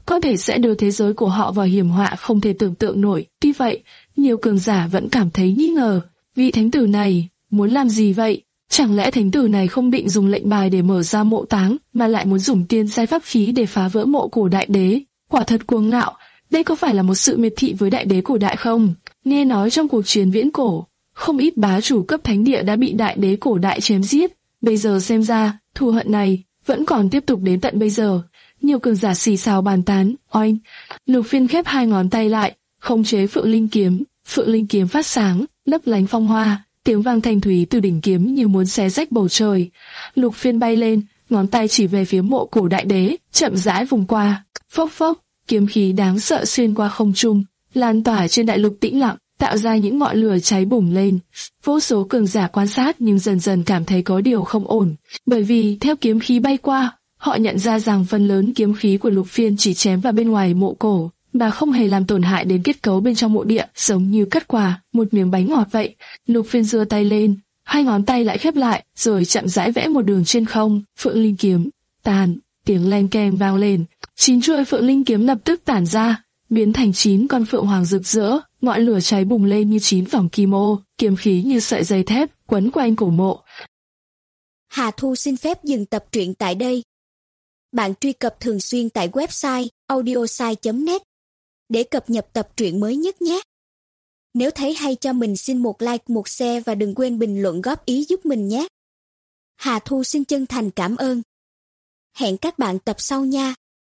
có thể sẽ đưa thế giới của họ vào hiểm họa không thể tưởng tượng nổi. Tuy vậy, nhiều cường giả vẫn cảm thấy nghi ngờ, vị thánh tử này muốn làm gì vậy? Chẳng lẽ thánh tử này không định dùng lệnh bài để mở ra mộ táng, mà lại muốn dùng tiên giai pháp khí để phá vỡ mộ cổ đại đế? Quả thật cuồng ngạo, đây có phải là một sự miệt thị với đại đế cổ đại không? Nghe nói trong cuộc chiến viễn cổ, không ít bá chủ cấp thánh địa đã bị đại đế cổ đại chém giết. Bây giờ xem ra, thù hận này vẫn còn tiếp tục đến tận bây giờ. Nhiều cường giả xì xào bàn tán. Oanh! Lục Phiên khép hai ngón tay lại, khống chế Phượng Linh kiếm. Phượng Linh kiếm phát sáng, lấp lánh phong hoa, tiếng vang thanh thúy từ đỉnh kiếm như muốn xé rách bầu trời. Lục Phiên bay lên, ngón tay chỉ về phía mộ cổ đại đế, chậm rãi vùng qua. Phốc phốc, kiếm khí đáng sợ xuyên qua không trung, lan tỏa trên đại lục tĩnh lặng, tạo ra những ngọn lửa cháy bùng lên. Vô số cường giả quan sát nhưng dần dần cảm thấy có điều không ổn, bởi vì theo kiếm khí bay qua, họ nhận ra rằng phần lớn kiếm khí của Lục Phiên chỉ chém vào bên ngoài mộ cổ, mà không hề làm tổn hại đến kết cấu bên trong mộ địa, giống như cắt quả một miếng bánh ngọt vậy. Lục Phiên giơ tay lên, hai ngón tay lại khép lại, rồi chậm rãi vẽ một đường trên không. Phượng Linh kiếm tàn, tiếng len keng vang lên, chín chuôi Phượng Linh kiếm lập tức tản ra, biến thành chín con phượng hoàng rực rỡ, ngọn lửa cháy bùng lên như chín vòng kim ô, kiếm khí như sợi dây thép quấn quanh cổ mộ.
Hà Thu xin phép dừng tập truyện tại đây. Bạn truy cập thường xuyên tại website audiosai chấm net để cập nhật tập truyện mới nhất nhé. Nếu thấy hay cho mình xin một like, một share và đừng quên bình luận góp ý giúp mình nhé. Hà Thu xin chân thành cảm ơn. Hẹn các bạn tập sau nha.